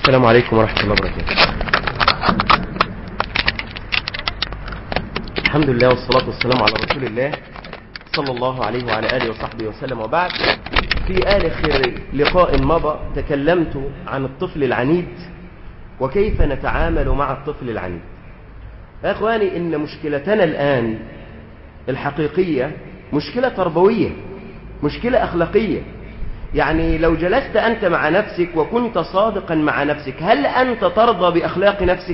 السلام عليكم ورحمة الله وبركاته. الحمد لله والصلاة والسلام على رسول الله صلى الله عليه وعلى آله وصحبه وسلم، وبعد. في آخر لقاء مضى تكلمت عن الطفل العنيد وكيف نتعامل مع الطفل العنيد. يا أخواني، إن مشكلتنا الآن الحقيقية مشكلة تربوية، مشكلة أخلاقية. يعني لو جلست أنت مع نفسك وكنت صادقا مع نفسك، هل أنت ترضى بأخلاق نفسك؟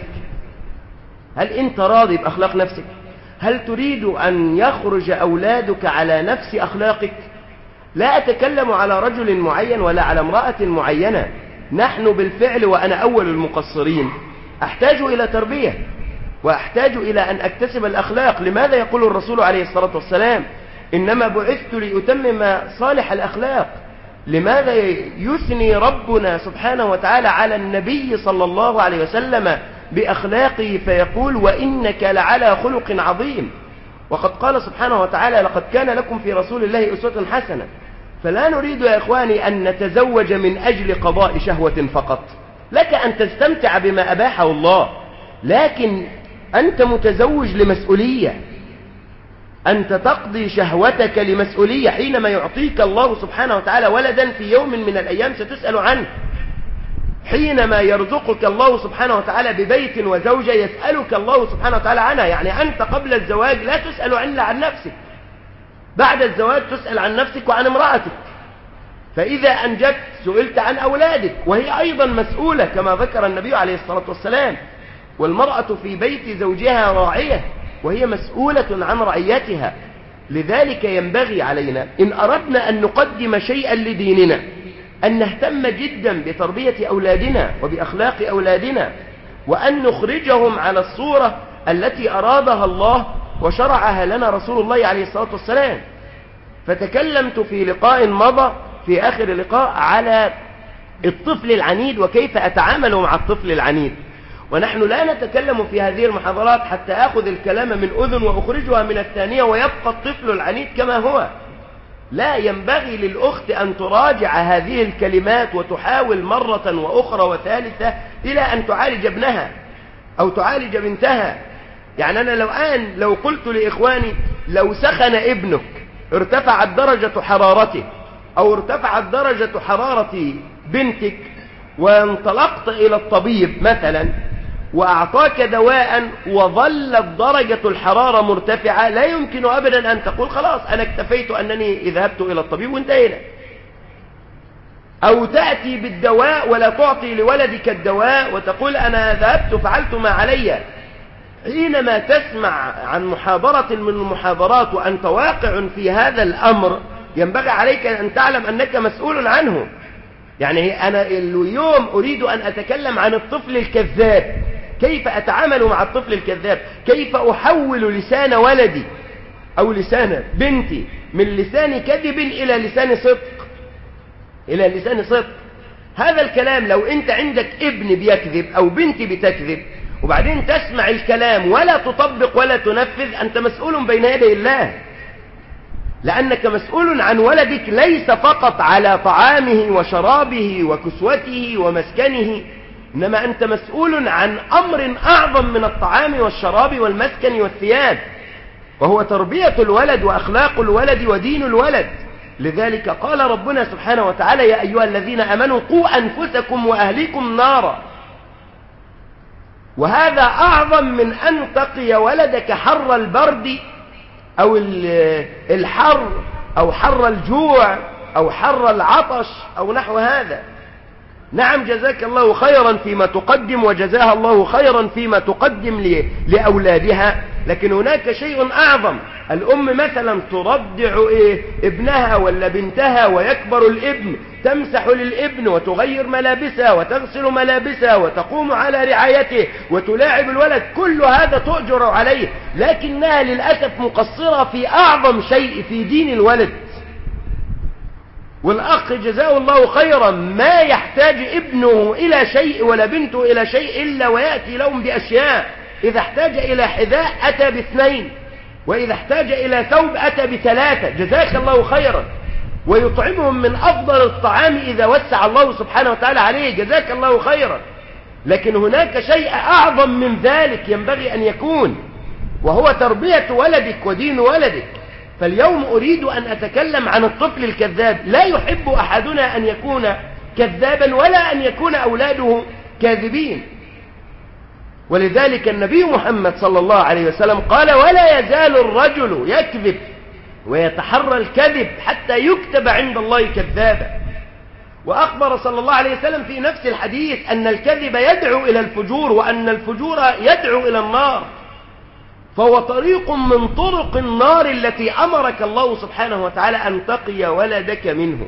هل أنت راضي بأخلاق نفسك؟ هل تريد أن يخرج أولادك على نفس أخلاقك؟ لا أتكلم على رجل معين ولا على امرأة معينة. نحن بالفعل، وأنا أول المقصرين، أحتاج إلى تربية وأحتاج إلى أن أكتسب الأخلاق. لماذا يقول الرسول عليه الصلاة والسلام إنما بعثت لأتمم صالح الأخلاق؟ لماذا يثني ربنا سبحانه وتعالى على النبي صلى الله عليه وسلم بأخلاقه فيقول وإنك لعلى خلق عظيم؟ وقد قال سبحانه وتعالى لقد كان لكم في رسول الله أسوة حسنة. فلا نريد يا إخواني أن نتزوج من أجل قضاء شهوة فقط. لك أن تستمتع بما أباحه الله، لكن أنت متزوج لمسؤولية. أنت تقضي شهوتك لمسؤولية. حينما يعطيك الله سبحانه وتعالى ولدا في يوم من الأيام ستسأل عنه. حينما يرزقك الله سبحانه وتعالى ببيت وزوجة يسألك الله سبحانه وتعالى عنها. يعني أنت قبل الزواج لا تسأل إلا عن نفسك، بعد الزواج تسأل عن نفسك وعن امرأتك. فإذا أنجبت سئلت عن أولادك، وهي أيضا مسؤولة كما ذكر النبي عليه الصلاة والسلام. والمرأة في بيت زوجها راعية وهي مسؤولة عن رعيتها. لذلك ينبغي علينا إن أردنا أن نقدم شيئا لديننا أن نهتم جدا بتربية أولادنا وبأخلاق أولادنا، وأن نخرجهم على الصورة التي أرادها الله وشرعها لنا رسول الله عليه الصلاة والسلام. فتكلمت في لقاء مضى في آخر لقاء على الطفل العنيد وكيف أتعامل مع الطفل العنيد. ونحن لا نتكلم في هذه المحاضرات حتى أخذ الكلام من أذن وأخرجها من الثانية ويبقى الطفل العنيد كما هو. لا، ينبغي للأخت أن تراجع هذه الكلمات وتحاول مرة وأخرى وثالثة إلى أن تعالج ابنها أو تعالج بنتها. يعني أنا لو قلت لإخواني لو سخن ابنك ارتفعت درجة حرارته أو ارتفعت درجة حرارة بنتك وانطلقت إلى الطبيب مثلا وأعطاك دواء وظلت درجة الحرارة مرتفعة، لا يمكن أبدا أن تقول خلاص أنا اكتفيت أنني ذهبت إلى الطبيب وانتهينا. أو تأتي بالدواء ولا تعطي لولدك الدواء وتقول أنا ذهبت فعلت ما علي. حينما تسمع عن محاضرة من المحاضرات وأنت واقع في هذا الأمر ينبغي عليك أن تعلم أنك مسؤول عنه. يعني أنا اليوم أريد أن أتكلم عن الطفل الكذاب. كيف أتعامل مع الطفل الكذاب؟ كيف أحول لسان ولدي أو لسان بنتي من لسان كذب إلى لسان صدق، إلى لسان صدق. هذا الكلام لو أنت عندك ابن بيكذب أو بنت بتكذب وبعدين تسمع الكلام ولا تطبق ولا تنفذ، أنت مسؤول بين يدي الله، لأنك مسؤول عن ولدك ليس فقط على طعامه وشرابه وكسوته ومسكنه، إنما أنت مسؤول عن أمر أعظم من الطعام والشراب والمسكن والثياب، وهو تربية الولد وأخلاق الولد ودين الولد. لذلك قال ربنا سبحانه وتعالى يا أيها الذين آمنوا قوا أنفسكم وأهليكم نارا. وهذا أعظم من أن تقي ولدك حر البرد أو الحر أو حر الجوع أو حر العطش أو نحو هذا. نعم، جزاك الله خيرا فيما تقدم وجزاها الله خيرا فيما تقدم لأولادها، لكن هناك شيء أعظم. الأم مثلا ترضع ابنها ولا بنتها ويكبر الابن، تمسح للابن وتغير ملابسها وتغسل ملابسها وتقوم على رعايته وتلاعب الولد، كل هذا تؤجر عليه، لكنها للأسف مقصرة في أعظم شيء في دين الولد. والأخ جزاه الله خيرا ما يحتاج ابنه إلى شيء ولا بنته إلى شيء إلا ويأتي لهم بأشياء. إذا احتاج إلى حذاء أتى باثنين، وإذا احتاج إلى ثوب أتى بثلاثة، جزاك الله خيرا. ويطعمهم من أفضل الطعام إذا وسع الله سبحانه وتعالى عليه، جزاك الله خيرا. لكن هناك شيء أعظم من ذلك ينبغي أن يكون، وهو تربية ولدك ودين ولدك. فاليوم أريد أن أتكلم عن الطفل الكذاب. لا يحب أحدنا أن يكون كذابا ولا أن يكون أولاده كاذبين. ولذلك النبي محمد صلى الله عليه وسلم قال: ولا يزال الرجل يكذب ويتحرى الكذب حتى يكتب عند الله كذابا. وأخبر صلى الله عليه وسلم في نفس الحديث أن الكذب يدعو إلى الفجور، وأن الفجور يدعو إلى النار، فهو طريق من طرق النار التي أمرك الله سبحانه وتعالى أن تقي ولدك منه.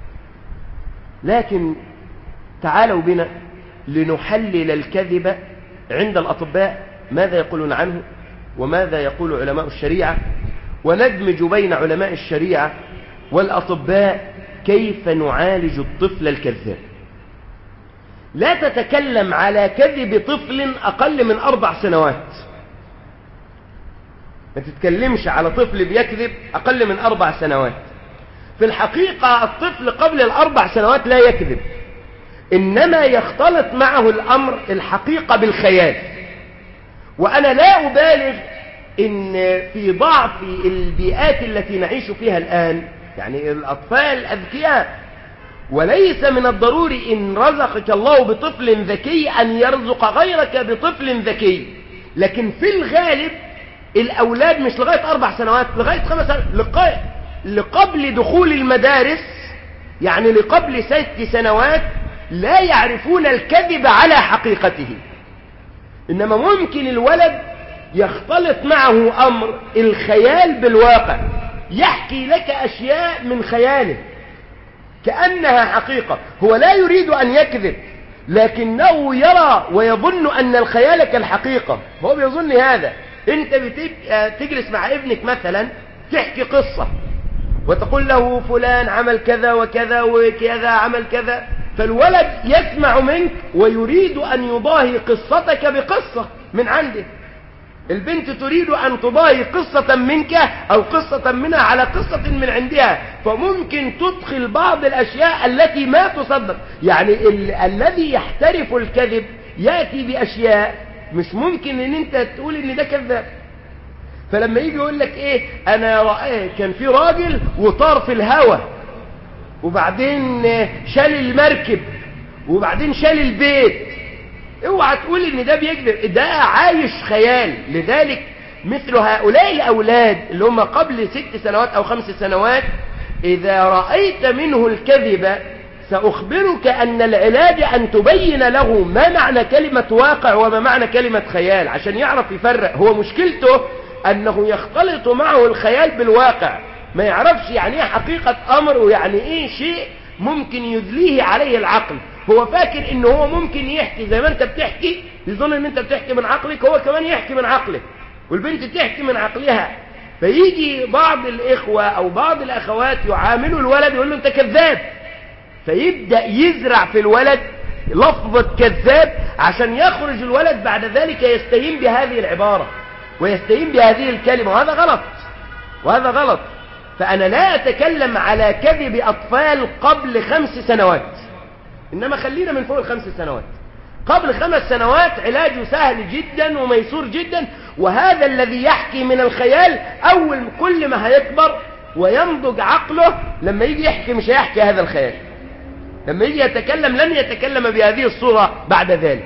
لكن تعالوا بنا لنحلل الكذب عند الأطباء، ماذا يقولون عنه وماذا يقول علماء الشريعة، وندمج بين علماء الشريعة والأطباء كيف نعالج الطفل الكذاب. لا تتكلم على كذب طفل أقل من 4 سنوات، ما تتكلمش على طفل بيكذب أقل من 4 سنوات. في الحقيقة الطفل قبل 4 سنوات لا يكذب، إنما يختلط معه الأمر الحقيقة بالخيال. وأنا لا أبالغ إن في ضعف البيئات التي نعيش فيها الآن، يعني الأطفال أذكياء، وليس من الضروري إن رزقك الله بطفل ذكي أن يرزق غيرك بطفل ذكي. لكن في الغالب الأولاد مش لغاية 4 سنوات، لغاية 5 سنوات، لقبل دخول المدارس، يعني لقبل 6 سنوات لا يعرفون الكذب على حقيقته. إنما ممكن الولد يختلط معه أمر الخيال بالواقع، يحكي لك أشياء من خياله كأنها حقيقة. هو لا يريد أن يكذب، لكنه يرى ويظن أن الخيال كالحقيقة، هو بيظن هذا. انت تجلس مع ابنك مثلا تحكي قصة وتقول له فلان عمل كذا وكذا وكذا عمل كذا، فالولد يسمع منك ويريد أن يضاهي قصتك بقصة من عنده. البنت تريد أن تضاهي قصة منك أو قصة منها على قصة من عندها، فممكن تدخل بعض الأشياء التي ما تصدق. يعني الذي يحترف الكذب يأتي بأشياء مش ممكن ان انت تقول ان ده كذاب. فلما يجي يقول لك ايه، انا رأيه كان في راجل وطار في الهواء وبعدين شال المركب وبعدين شال البيت، اوعى تقول ان ده بيكذب، ده عايش خيال. لذلك مثل هؤلاء الاولاد اللي هم قبل 6 سنوات او 5 سنوات، اذا رأيت منه الكذب سأخبرك أن العلاج أن تبين له ما معنى كلمة واقع وما معنى كلمة خيال، عشان يعرف يفرق. هو مشكلته أنه يختلط معه الخيال بالواقع، ما يعرفش يعني إيه حقيقة أمر ويعني إيه شيء ممكن يدليه عليه العقل. هو فاكر إنه هو ممكن يحكي زي ما أنت بتحكي، يظن إن أنت بتحكي من عقلك، هو كمان يحكي من عقله والبنت تحكي من عقلها. فيجي بعض الإخوة أو بعض الأخوات يعاملوا الولد يقول له أنت كذاب، فيبدأ يزرع في الولد لفظة كذاب عشان يخرج الولد بعد ذلك يستهين بهذه العبارة ويستهين بهذه الكلمة، وهذا غلط وهذا غلط. فأنا لا أتكلم على كذب أطفال قبل 5 سنوات، إنما خلينا من فوق 5 سنوات. قبل 5 سنوات علاجه سهل جدا وميسور جدا، وهذا الذي يحكي من الخيال أول كل ما هيكبر وينضج عقله لما يجي يحكي مش هيحكي هذا الخيال، لما يجي يتكلم لن يتكلم بهذه الصورة بعد ذلك.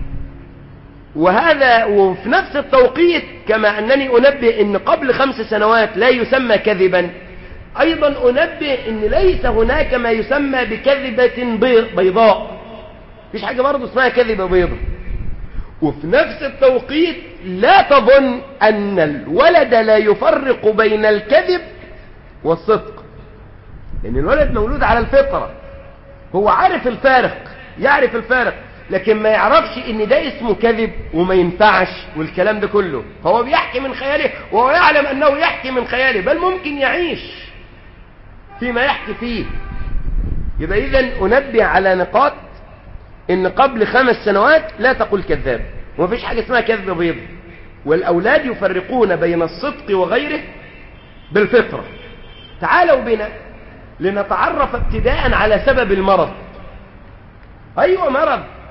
وهذا وفي نفس التوقيت كما أنني أنبه أن قبل 5 سنوات لا يسمى كذبا، أيضا أنبه أن ليس هناك ما يسمى بكذبة بيضاء، مفيش حاجة برضو اسمها كذبة بيضاء. وفي نفس التوقيت لا تظن أن الولد لا يفرق بين الكذب والصدق، لأن الولد مولود على الفطرة، هو عارف الفارق، يعرف الفارق، لكن ما يعرفش ان ده اسمه كذب وما ينفعش والكلام ده كله. فهو بيحكي من خياله وهو يعلم انه يحكي من خياله، بل ممكن يعيش فيما يحكي فيه. يبقى اذن انبه على نقاط، ان قبل 5 سنوات لا تقول كذاب، ومفيش حاجة اسمها كذب بيض. والاولاد يفرقون بين الصدق وغيره بالفطرة. تعالوا بنا لنتعرف ابتداء على سبب المرض. ايوه مرض،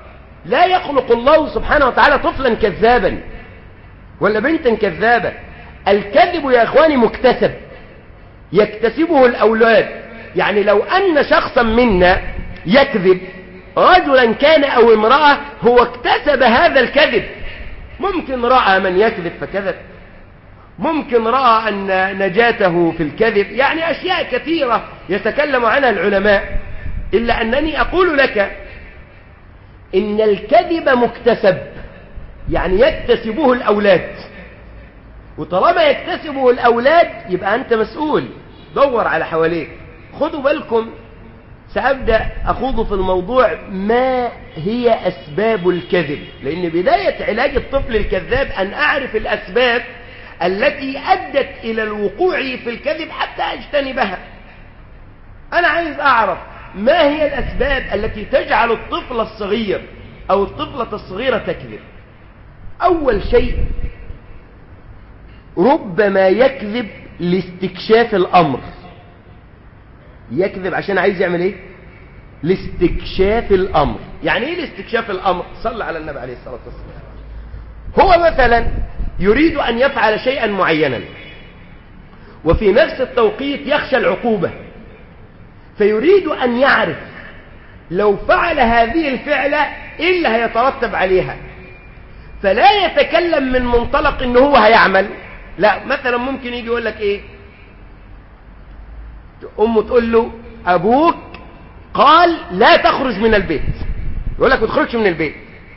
لا يخلق الله سبحانه وتعالى طفلا كذابا ولا بنتا كذابة. الكذب يا إخواني مكتسب، يكتسبه الأولاد. يعني لو أن شخصا منا يكذب، رجلا كان أو امرأة، هو اكتسب هذا الكذب. ممكن رأى من يكذب فكذب، ممكن رأى أن نجاته في الكذب، يعني أشياء كثيرة يتكلم عنها العلماء. إلا أنني أقول لك إن الكذب مكتسب، يعني يكتسبه الأولاد، وطالما يكتسبه الأولاد يبقى أنت مسؤول. دور على حواليك. خدوا بالكم، سأبدأ أخوض في الموضوع ما هي أسباب الكذب، لأن بداية علاج الطفل الكذاب أن أعرف الأسباب التي أدت إلى الوقوع في الكذب حتى أجتنبها. أنا عايز أعرف ما هي الأسباب التي تجعل الطفل الصغير أو الطفلة الصغيرة تكذب. أول شيء، ربما يكذب لاستكشاف الأمر. يكذب عشان عايز يعمل ايه؟ لاستكشاف الأمر. يعني ايه لاستكشاف الأمر؟ صلى على النبي عليه الصلاة والسلام. هو مثلا يريد أن يفعل شيئا معينا، وفي نفس التوقيت يخشى العقوبة، فيريد أن يعرف لو فعل هذه الفعلة إيه اللي هيترتب عليها. فلا يتكلم من منطلق إنه هو هيعمل، لا. مثلا ممكن يجي يقول لك ايه، أمه تقول له أبوك قال لا تخرج من البيت، يقول لك ما تخرجش من البيت.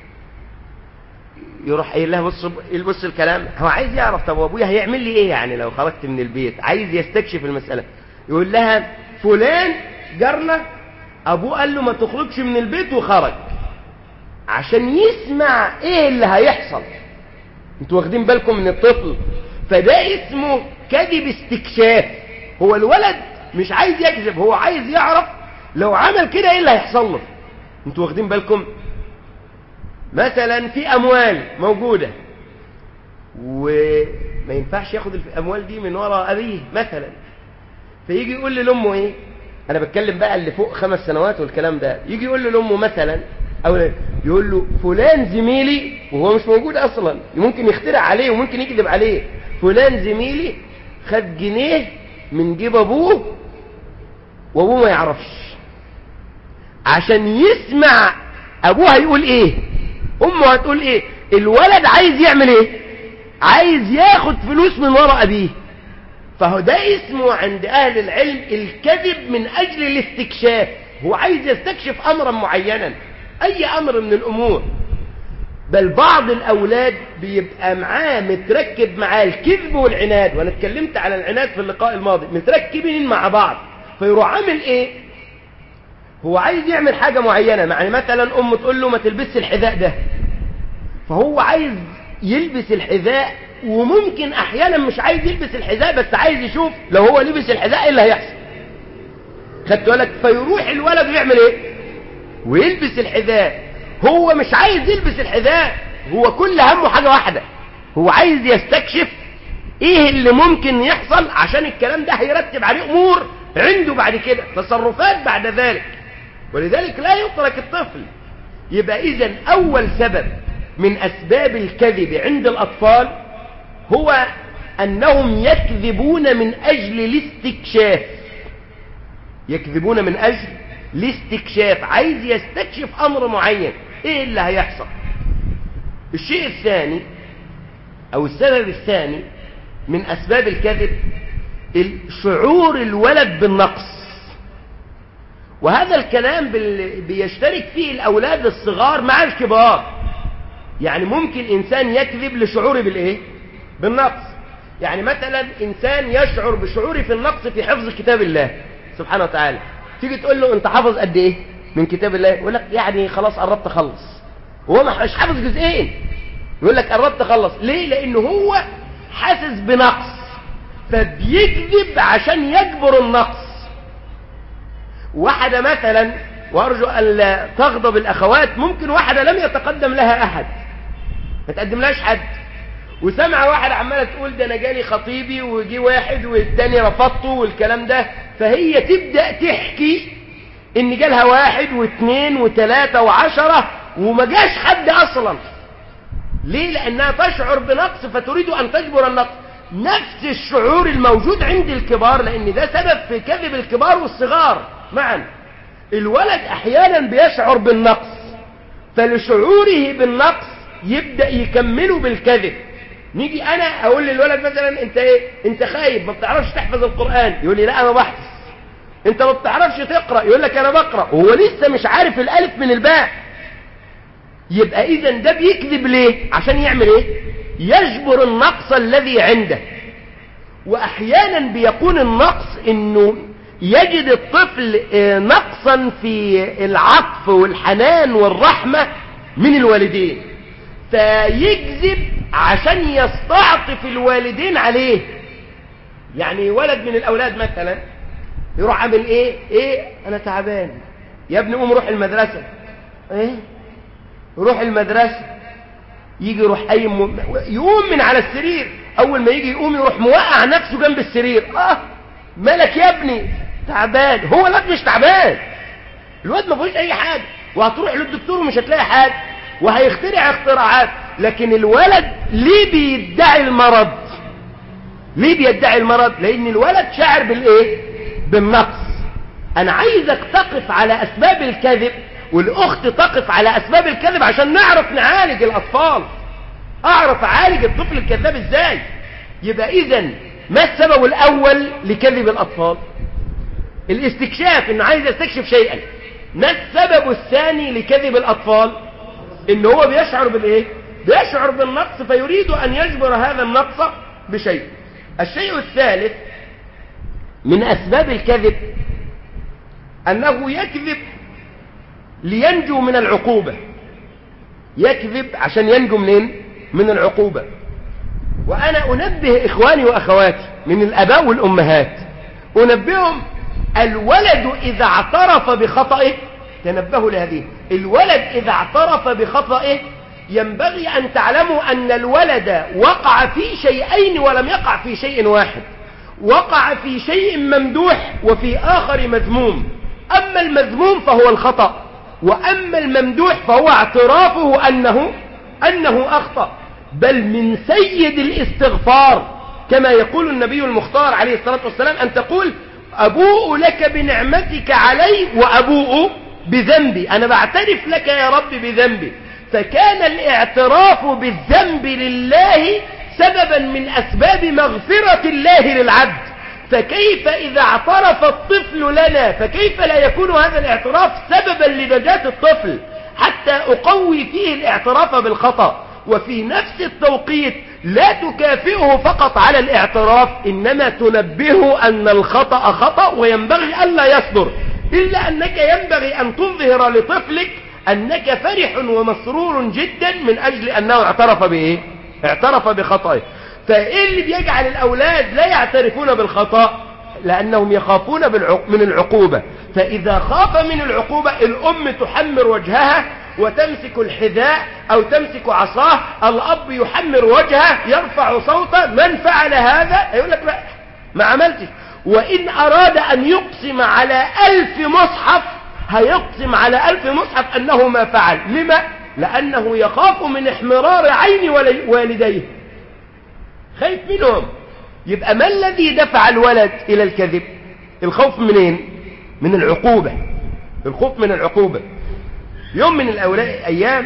يروح قايل لها بص الكلام، هو عايز يعرف طب ابويا هيعمل لي ايه يعني لو خرجت من البيت، عايز يستكشف المسألة. يقول لها فلان جارنا ابوه قال له ما تخرجش من البيت وخرج، عشان يسمع ايه اللي هيحصل. انتوا واخدين بالكم من الطفل؟ فده اسمه كذب استكشاف. هو الولد مش عايز يكذب، هو عايز يعرف لو عمل كده ايه اللي هيحصل له. انتوا واخدين بالكم؟ مثلا في اموال موجودة وما ينفعش ياخد الاموال دي من وراء ابيه مثلا، فيجي يقول لامه ايه، انا بتكلم بقى اللي فوق 5 سنوات والكلام ده، يجي يقول لامه مثلا، او يقول له فلان زميلي وهو مش موجود اصلا، ممكن يخترع عليه وممكن يكذب عليه. فلان زميلي خد جنيه من جيب ابوه وابوه ما يعرفش، عشان يسمع ابوه هيقول ايه، امه هتقول ايه. الولد عايز يعمل ايه؟ عايز ياخد فلوس من وراء ابيه. فهو ده اسمه عند اهل العلم الكذب من اجل الاستكشاف. هو عايز يستكشف امرا معينا، اي امر من الامور. بل بعض الاولاد بيبقى معاه متركب معاه الكذب والعناد، وانا اتكلمت على العناد في اللقاء الماضي، متركبين مع بعض. فيروح عامل ايه؟ هو عايز يعمل حاجة معينة، يعني مثلا امه تقول له ما تلبسش الحذاء ده، فهو عايز يلبس الحذاء، وممكن احيانا مش عايز يلبس الحذاء بس عايز يشوف لو هو لبس الحذاء ايه اللي هيحصل. خدت بالك؟ فيروح الولد ويعمل ايه؟ ويلبس الحذاء. هو مش عايز يلبس الحذاء، هو كل همه حاجة واحدة، هو عايز يستكشف ايه اللي ممكن يحصل، عشان الكلام ده هيرتب عليه امور عنده بعد كده، تصرفات بعد ذلك. ولذلك لا يترك الطفل. يبقى اذن اول سبب من اسباب الكذب عند الاطفال هو انهم يكذبون من اجل الاستكشاف. يكذبون من اجل الاستكشاف، عايز يستكشف امر معين ايه اللي هيحصل. الشيء الثاني او السبب الثاني من اسباب الكذب شعور الولد بالنقص. وهذا الكلام بيشترك فيه الاولاد الصغار مع الكبار. يعني ممكن انسان يكذب لشعوره بالايه؟ بالنقص. يعني مثلا انسان يشعر بشعوره في النقص في حفظ كتاب الله سبحانه وتعالى، تيجي تقول له انت حافظ قد ايه من كتاب الله؟ يقول لك يعني خلاص قربت اخلص، وهو مش حافظ جزئين، يقول لك قربت اخلص. ليه؟ لانه هو حاسس بنقص، فبيكذب عشان يجبر النقص. واحدة مثلا، وارجو ان لا تغضب الاخوات، ممكن واحدة لم يتقدم لها احد، ما تقدم لهاش حد، وسمع واحد عمالة تقول ده انا جالي خطيبي وجي واحد والتاني رفضته والكلام ده، فهي تبدأ تحكي ان جالها 1 و2 و3 و10، وما جاش حد اصلا. ليه؟ لانها تشعر بنقص فتريد ان تجبر النقص. نفس الشعور الموجود عند الكبار، لان ده سبب في كذب الكبار والصغار معا. الولد احيانا بيشعر بالنقص، فلشعوره بالنقص يبدأ يكمله بالكذب. نيجي انا اقول للولد مثلا انت ايه؟ انت خايب ما بتعرفش تحفظ القرآن. يقول لي لا انا بحفظ. انت ما بتعرفش تقرأ. يقول لك انا بقرأ، وهو لسه مش عارف الالف من الباء. يبقى اذا ده بيكذب ليه؟ عشان يعمل ايه؟ يجبر النقص الذي عنده. واحيانا بيكون النقص انه يجد الطفل نقصا في العطف والحنان والرحمة من الوالدين، فيكذب عشان يستعطف الوالدين عليه. يعني ولد من الاولاد مثلا يروح عامل ايه انا تعبان يا ابني قوم روح المدرسة. ايه روح المدرسة. يجي يروح يقوم من على السرير. اول ما يجي يقوم يروح موقع نفسه جنب السرير. مالك يا ابني؟ تعبان. هو الواد مش تعبان، الواد ما فيهوش اي حاجة، وهتروح للدكتور ومش هتلاقي حاجة، وهيخترع اختراعات. لكن الولد ليه بيدعي المرض؟ ليه بيدعي المرض؟ لان الولد شاعر بالايه؟ بالنقص. انا عايزك تقف على اسباب الكذب، والاخت تقف على اسباب الكذب عشان نعرف نعالج الاطفال. اعرف اعالج الطفل الكذاب ازاي. يبقى اذا ما السبب الاول لكذب الاطفال؟ الاستكشاف، انه عايز يستكشف شيئا. ما السبب الثاني لكذب الاطفال؟ ان هو بيشعر بالايه؟ بيشعر بالنقص فيريد ان يجبر هذا النقص بشيء. الشيء الثالث من اسباب الكذب انه يكذب لينجو من العقوبة. يكذب عشان ينجو منين؟ من العقوبة. وانا انبه اخواني واخواتي من الاباء والامهات، انبههم الولد اذا اعترف بخطئه، تنبهوا لهذه، الولد اذا اعترف بخطئه ينبغي ان تعلموا ان الولد وقع في شيئين ولم يقع في شيء واحد. وقع في شيء ممدوح وفي اخر مذموم. اما المذموم فهو الخطأ، واما الممدوح فهو اعترافه انه اخطأ. بل من سيد الاستغفار كما يقول النبي المختار عليه الصلاة والسلام ان تقول أبوء لك بنعمتك علي وأبوء بذنبي. أنا بعترف لك يا رب بذنبي. فكان الاعتراف بالذنب لله سببا من أسباب مغفرة الله للعبد. فكيف إذا اعترف الطفل لنا، فكيف لا يكون هذا الاعتراف سببا لنجاة الطفل؟ حتى أقوي فيه الاعتراف بالخطأ. وفي نفس التوقيت لا تكافئه فقط على الاعتراف، إنما تنبهه أن الخطأ خطأ وينبغي ألا يصدر. إلا أنك ينبغي أن تظهر لطفلك أنك فرح ومسرور جدا من أجل أنه اعترف بإيه؟ اعترف بخطأه. فإيه اللي بيجعل الأولاد لا يعترفون بالخطأ؟ لأنهم يخافون من العقوبة. فإذا خاف من العقوبة الأم تحمر وجهها وتمسك الحذاء أو تمسك عصاه. الأب يحمر وجهه يرفع صوته من فعل هذا؟ يقول لك لا ما عملتش. وإن أراد أن يقسم على 1000 مصحف هيقسم على 1000 مصحف أنه ما فعل. لما؟ لأنه يخاف من احمرار عين والديه، خايف منهم. يبقى ما الذي دفع الولد إلى الكذب؟ الخوف منين؟ من العقوبة. الخوف من العقوبة. يوم من الأيام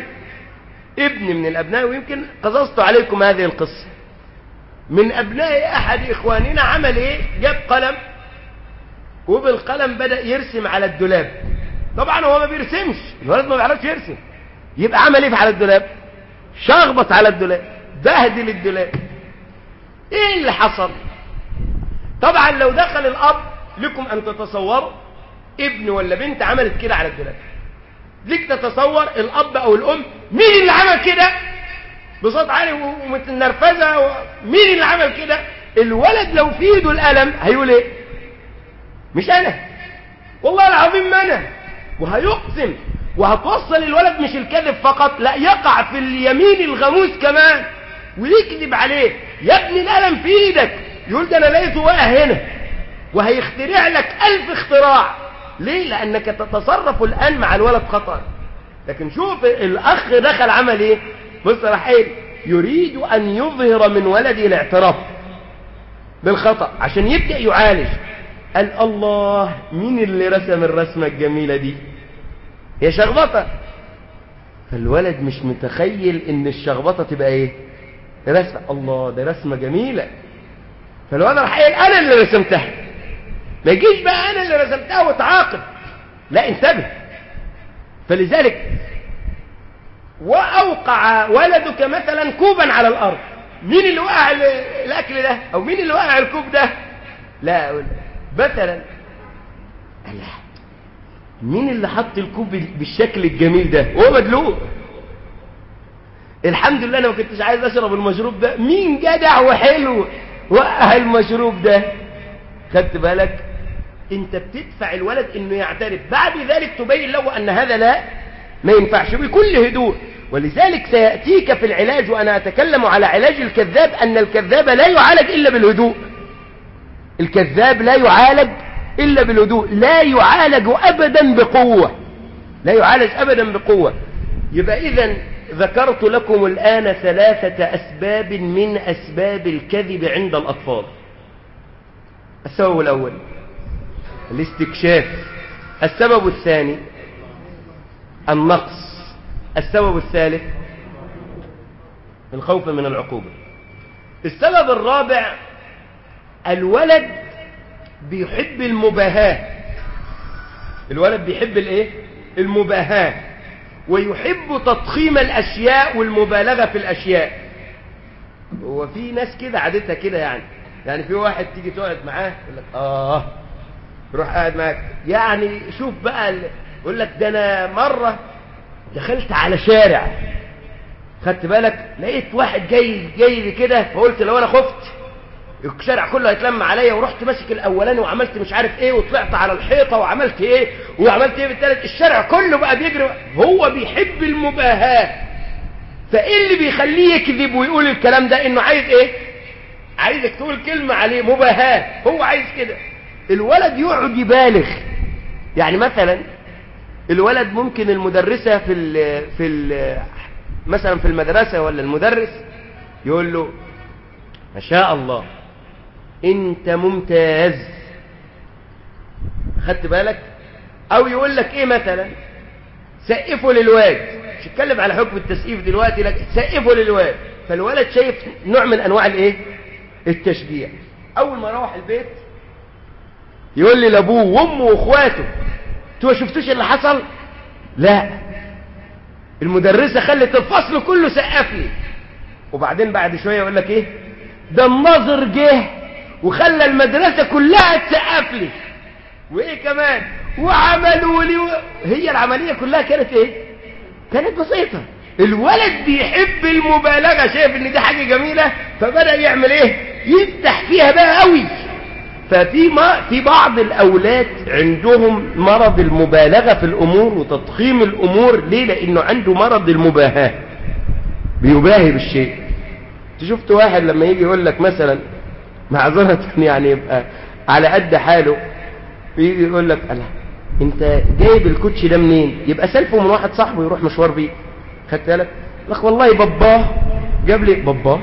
ابن من الأبناء، ويمكن قصصت عليكم هذه القصة، من أبناء أحد إخواننا عمل إيه؟ جاب قلم وبالقلم بدأ يرسم على الدولاب. طبعا هو ما بيرسمش، الولد ما بيعرفش يرسم. يبقى عمل إيه على الدولاب؟ شخبط على الدولاب، بهدل الدولاب. إيه اللي حصل؟ طبعا لو دخل الأب لكم أن تتصوروا ابن ولا بنت عملت كده على الدولاب، ليك تتصور الأب أو الأم مين اللي عمل كده بصوت عالي ومتنرفزة مين اللي عمل كده؟ الولد لو في ايده القلم هيقول ايه؟ مش أنا، والله العظيم ما أنا. وهيقسم وهتوصل الولد مش الكذب فقط، لا يقع في اليمين الغموس كمان ويكذب عليه. يا ابني القلم في ايدك، يقول ده أنا لقيته واقع هنا، وهيخترع لك 1000 اختراع. ليه؟ لأنك تتصرف الآن مع الولد خطأ. لكن شوف الأخ دخل عمل إيه؟ بص راح قايل يريد أن يظهر من ولده الاعتراف بالخطأ عشان يبدأ يعالج. قال الله مين اللي رسم الرسمة الجميلة دي؟ هي شخبطة. فالولد مش متخيل ان الشخبطة تبقى ايه؟ رسمة. الله ده رسمة جميلة. فالولد راح قايل انا اللي رسمتها. ما يجيش بقى انا اللي رسمتها وتعاقب، لا انتبه. فلذلك واوقع ولدك مثلا كوبا على الارض، مين اللي وقع الاكل ده او مين اللي وقع الكوب ده؟ لا مثلا مين اللي حط الكوب بالشكل الجميل ده؟ هو مدلوق. الحمد لله انا ما كنتش عايز اشرب المشروب ده، مين جدع وحلو وقع المشروب ده؟ خدت بالك؟ انت بتدفع الولد انه يعترف، بعد ذلك تبين له ان هذا لا ما ينفعش بكل هدوء. ولذلك سيأتيك في العلاج، وأنا أتكلم على علاج الكذاب، أن الكذاب لا يعالج إلا بالهدوء. الكذاب لا يعالج إلا بالهدوء، لا يعالج أبدا بقوة، لا يعالج أبدا بقوة. يبقى إذن ذكرت لكم الآن 3 أسباب من أسباب الكذب عند الأطفال. السبب الأول الاستكشاف، السبب الثاني النقص، السبب الثالث الخوف من العقوبة. السبب الرابع الولد بيحب المباهاة. الولد بيحب الايه؟ المباهاة، ويحب تضخيم الاشياء والمبالغة في الاشياء. هو في ناس كده عادتها كده، يعني في واحد تيجي تقعد معاه يقول لك روح قاعد معاك، يعني شوف بقى يقول لك ده انا مرة دخلت على شارع، خدت بالك، لقيت واحد جاي لي كده، فقلت لو انا خفت الشارع كله هيتلم عليا، ورحت ماسك الاولاني وعملت مش عارف ايه، وطلعت على الحيطه وعملت ايه بالثالث، الشارع كله بقى بيجري. هو بيحب المباهاه. فايه اللي بيخليه يكذب ويقول الكلام ده؟ انه عايز ايه؟ عايزك تقول كلمه عليه مباهاه، هو عايز كده. الولد يقعد يبالغ. يعني مثلا الولد ممكن المدرسه مثلا في المدرسه ولا المدرس يقول له ما شاء الله انت ممتاز، خدت بالك؟ او يقول لك ايه مثلا سقفوا للواد، مش اتكلم على حكم التسقيف دلوقتي، لكن سقفوا للواد. فالولد شايف نوع من انواع الايه؟ التشجيع. اول ما يروح البيت يقول لي لابوه وامه واخواته انتوا ما شفتوش اللي حصل؟ لا المدرسه خلت الفصل كله سقف لي. وبعدين بعد شويه يقول لك ايه؟ ده الناظر جه وخلى المدرسه كلها تسقف لي، وايه كمان وعملوا لي هي العمليه كلها كانت ايه؟ كانت بسيطه. الولد بيحب المبالغه، شايف ان دي حاجه جميله، فبدا يعمل ايه؟ يفتح فيها بقى قوي. في بعض الاولاد عندهم مرض المبالغه في الامور وتضخيم الامور. ليه؟ لانه عنده مرض المباهاه، بيباهي بالشيء. شفت واحد لما يجي يقول لك مثلا معذرة يعني يبقى على قد حاله، يجي يقول لك ألا انت جايب الكوتشي ده منين؟ يبقى سلفه من واحد صاحبه يروح مشوار بيه، خدت بالك؟ لك والله باباه جاب لي. باباه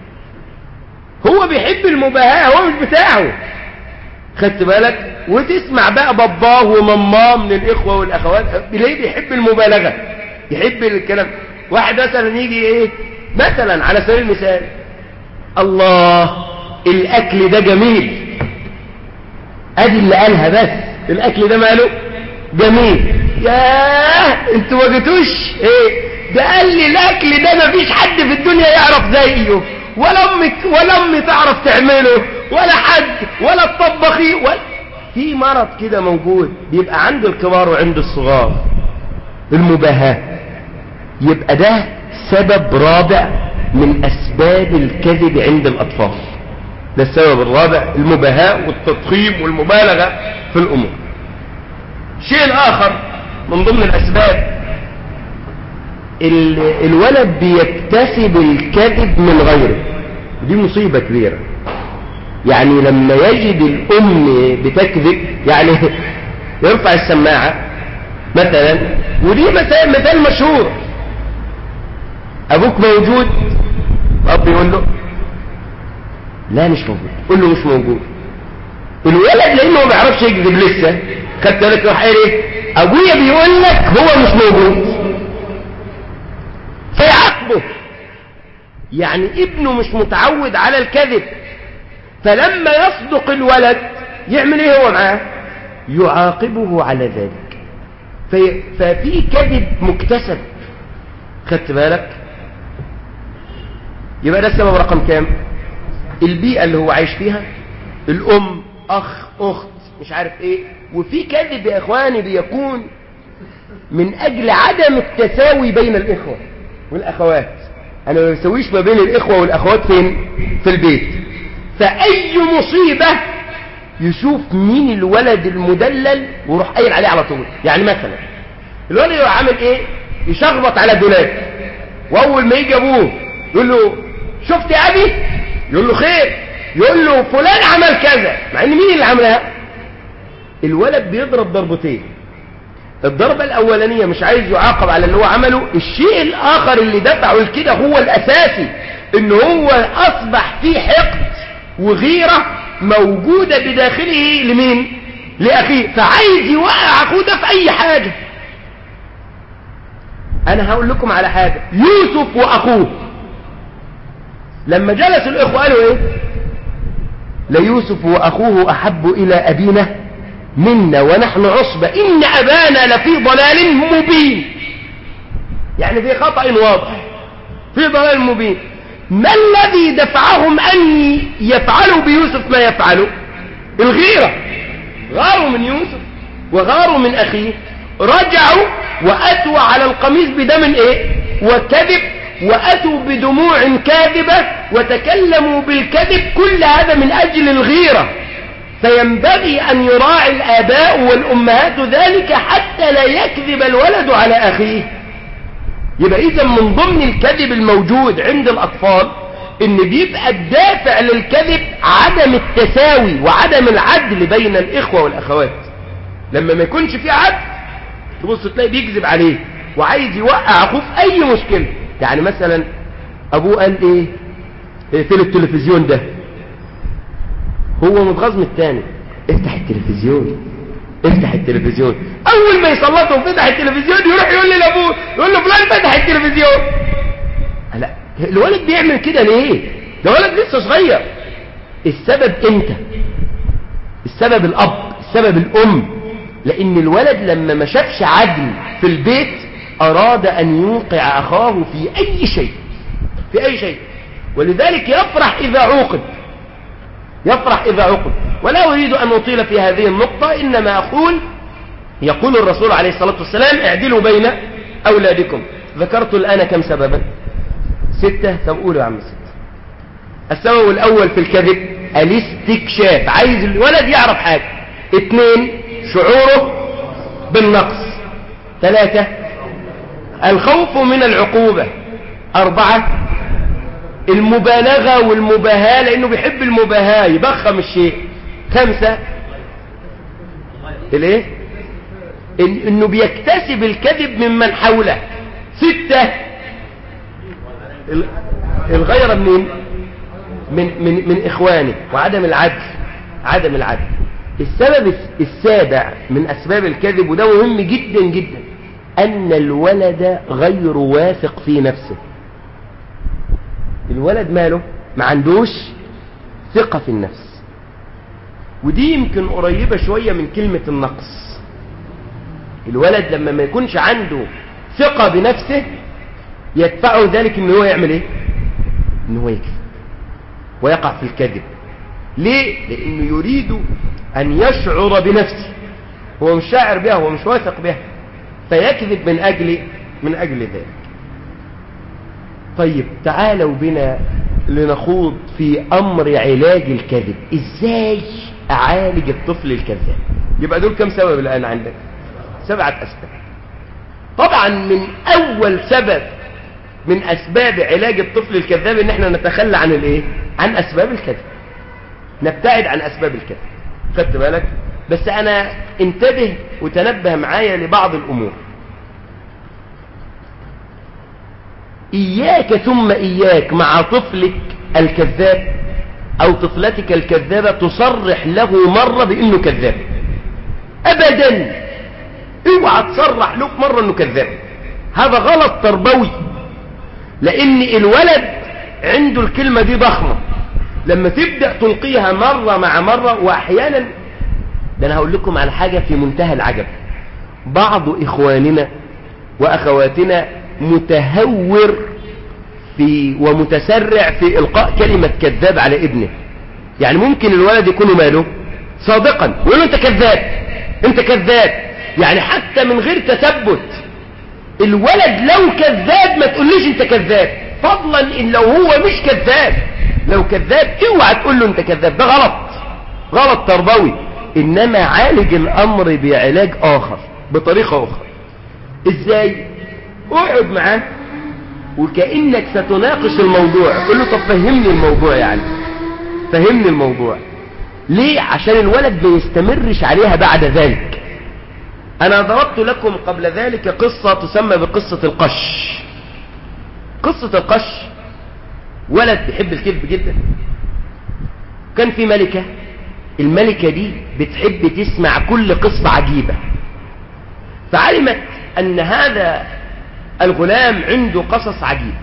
هو بيحب المباهاة، هو مش بتاعه، خدت بالك؟ وتسمع بقى باباه وماماه من الاخوه والاخوات ليه بيحب المبالغه، يحب الكلام. واحد مثلا يجي ايه مثلا على سبيل المثال، الله الاكل ده جميل، ادي اللي قالها، بس الاكل ده ماله جميل. ياه انتوا ما جيتوش ايه؟ ده قال لي الاكل ده ما فيش حد في الدنيا يعرف زيه، ولا امك ولا امي تعرف تعمله، ولا حد ولا الطباخين في مرض كده موجود بيبقى عند الكبار وعند الصغار، المباهاة. يبقى ده سبب رابع من اسباب الكذب عند الاطفال. ده السبب الرابع، المباهاة والتضخيم والمبالغة في الامور. شيء اخر من ضمن الاسباب، الولد بيكتسب الكذب من غيره. دي مصيبة كبيرة. يعني لما يجد الام بتكذب، يعني يرفع السماعة مثلا. ودي مثال مشهور، ابوك موجود، الاب يقول له لا مش موجود، قول له مش موجود. الولد لانه ما بيعرفش يكذب لسه، خدت بالك، راح ايه، ابويا بيقول لك هو مش موجود، فيعاقبه. يعني ابنه مش متعود على الكذب، فلما يصدق الولد يعمل ايه هو معاه؟ يعاقبه على ذلك. ففي كذب مكتسب، خدت بالك. يبقى ده السبب رقم كام؟ البيئة اللي هو عايش فيها، الام، اخ، اخت، مش عارف ايه. وفي كذب يا اخواني بيكون من اجل عدم التساوي بين الاخوة والاخوات. انا ما بسويش ما بين الاخوة والاخوات فين؟ في البيت. فاي مصيبة يشوف مين الولد المدلل ويروح قايل عليه على طول. يعني مثلا الولد يروح عامل ايه؟ يشخبط على الدولاب، واول ما يجي ابوه يقول له شفت يا ابي؟ يقول له خير. يقول له فلان عمل كذا، مع ان مين اللي عملها؟ الولد بيضرب ضربتين. الضربة الاولانية مش عايز يعاقب على اللي هو عمله، الشيء الاخر اللي دفعه لكده هو الاساسي، ان هو اصبح فيه حقد وغيرة موجودة بداخله لمين؟ لاخيه، فعايز يوقع اخوه ده في اي حاجة. انا هقول لكم على حاجة، يوسف واخوه لما جلسوا الاخوة قالوا ايه؟ ليوسف واخوه احب الى ابينا منا ونحن عصبة ان ابانا لفي ضلال مبين. يعني في خطأ واضح، في ضلال مبين. ما الذي دفعهم ان يفعلوا بيوسف ما يفعلوا؟ الغيرة. غاروا من يوسف وغاروا من اخيه، رجعوا واتوا على القميص بدم ايه؟ وكذب، واتوا بدموع كاذبة وتكلموا بالكذب، كل هذا من اجل الغيرة. فينبغي ان يراعي الاباء والامهات ذلك حتى لا يكذب الولد على اخيه. يبقى اذا من ضمن الكذب الموجود عند الاطفال ان بيبقى الدافع للكذب عدم التساوي وعدم العدل بين الاخوة والاخوات. لما ما يكونش في عدل تبص تلاقي بيكذب عليه وعايز يوقع اخوه في اي مشكلة. يعني مثلا ابوه قال ايه؟ اقفل التلفزيون ده، هو متغاظ من الثاني، افتح التلفزيون، افتح التلفزيون. اول ما يسلطه وفتح التلفزيون يروح يقول لي لابوه، يقول له فلان فتح التلفزيون. لا، الولد بيعمل كده ليه؟ ده ولد لسه صغير. السبب امتى؟ السبب الاب، السبب الام. لان الولد لما ما شافش عدل في البيت اراد ان يوقع اخاه في اي شيء، في اي شيء. ولذلك يفرح اذا عوقب، يفرح اذا عوقب. ولا اريد ان اطيل في هذه النقطة، انما اقول يقول الرسول عليه الصلاة والسلام اعدلوا بين اولادكم. ذكرت الان كم سببا؟ 6. طب قولوا يا عم 6. السبب الاول في الكذب الاستكشاف، عايز الولد يعرف حاجة. 2 شعوره بالنقص. 3 الخوف من العقوبة. 4 المبالغة والمباهاة، لانه بيحب المباهاة يضخم الشيء. 5 الايه؟ انه بيكتسب الكذب ممن حوله. 6 الغيرة منين؟ من اخوانه وعدم العدل، عدم العدل. السبب السابع من اسباب الكذب، وده مهم جدا جدا، ان الولد غير واثق في نفسه. الولد ماله؟ ما عندوش ثقة في النفس. ودي يمكن قريبة شوية من كلمة النقص. الولد لما ما يكونش عنده ثقة بنفسه يدفعه ذلك انه هو يعمل ايه؟ انه هو يكذب ويقع في الكذب. ليه؟ لانه يريد ان يشعر بنفسه، هو مش شاعر بها، هو مش واثق بها، فيكذب من اجل ذلك. طيب تعالوا بنا لنخوض في امر علاج الكذب. ازاي اعالج الطفل الكذاب؟ يبقى دول كم سبب الان عندك؟ 7 اسباب. طبعا من اول سبب من اسباب علاج الطفل الكذاب ان احنا نتخلى عن الايه؟ عن اسباب الكذب، نبتعد عن اسباب الكذب. خدت بالك؟ بس أنا انتبه وتنبه معايا لبعض الأمور. إياك ثم إياك مع طفلك الكذاب أو طفلتك الكذابة تصرح له مرة بأنه كذاب أبدا. اوعى تصرح له مرة أنه كذاب، هذا غلط تربوي، لأن الولد عنده الكلمة دي ضخمة. لما تبدأ تلقيها مرة مع مرة، وأحيانا ده أنا هقول لكم على حاجة في منتهى العجب، بعض إخواننا وأخواتنا متهور في ومتسرع في إلقاء كلمة كذاب على ابنه. يعني ممكن الولد يكون ماله صادقا ويقول له أنت كذاب أنت كذاب، يعني حتى من غير تثبت. الولد لو كذاب ما تقوليش أنت كذاب، فضلا إن لو هو مش كذاب، لو كذاب اوعى تقول له أنت كذاب، ده غلط، غلط تربوي. إنما عالج الأمر بعلاج آخر، بطريقة أخرى. إزاي؟ اقعد معاه وكأنك ستناقش الموضوع، قل له طب فهمني الموضوع، يعني فهمني الموضوع ليه؟ عشان الولد ما يستمرش عليها بعد ذلك. أنا ضربت لكم قبل ذلك قصة تسمى بقصة القش. قصة القش، ولد بيحب الكذب جدا، كان في ملكة، الملكة دي بتحب تسمع كل قصة عجيبة، فعلمت أن هذا الغلام عنده قصص عجيبة،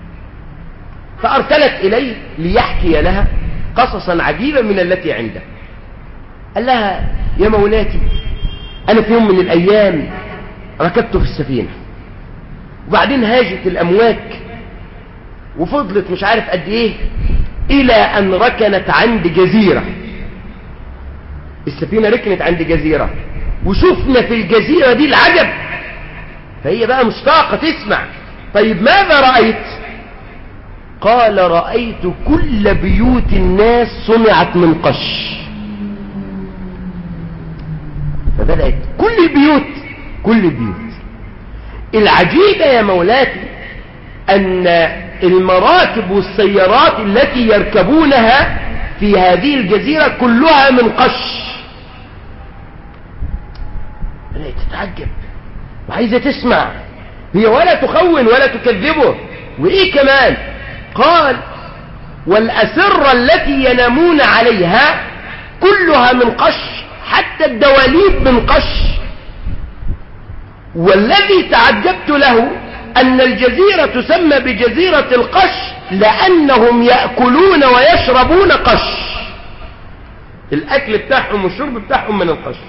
فأرسلت إليه ليحكي لها قصصا عجيبة من التي عنده. قال لها يا مولاتي، أنا في يوم من الأيام ركبت في السفينة، وبعدين هاجت الأمواج وفضلت مش عارف قد إيه إلى أن ركنت عند جزيرة. السفينة ركنت عند جزيرة، وشفنا في الجزيرة دي العجب، فهي بقى مشتاقة تسمع. طيب ماذا رأيت؟ قال رأيت كل بيوت الناس صنعت من قش. فبدأت كل البيوت. العجيبة يا مولاتي أن المراكب والسيارات التي يركبونها في هذه الجزيرة كلها من قش. بدأت تتعجب وعايزة تسمع، هي ولا تخون ولا تكذبه، وإيه كمان؟ قال والأسرة التي ينامون عليها كلها من قش، حتى الدواليب من قش. والذي تعجبت له أن الجزيرة تسمى بجزيرة القش لأنهم يأكلون ويشربون قش، الأكل بتاعهم والشرب بتاعهم من القش.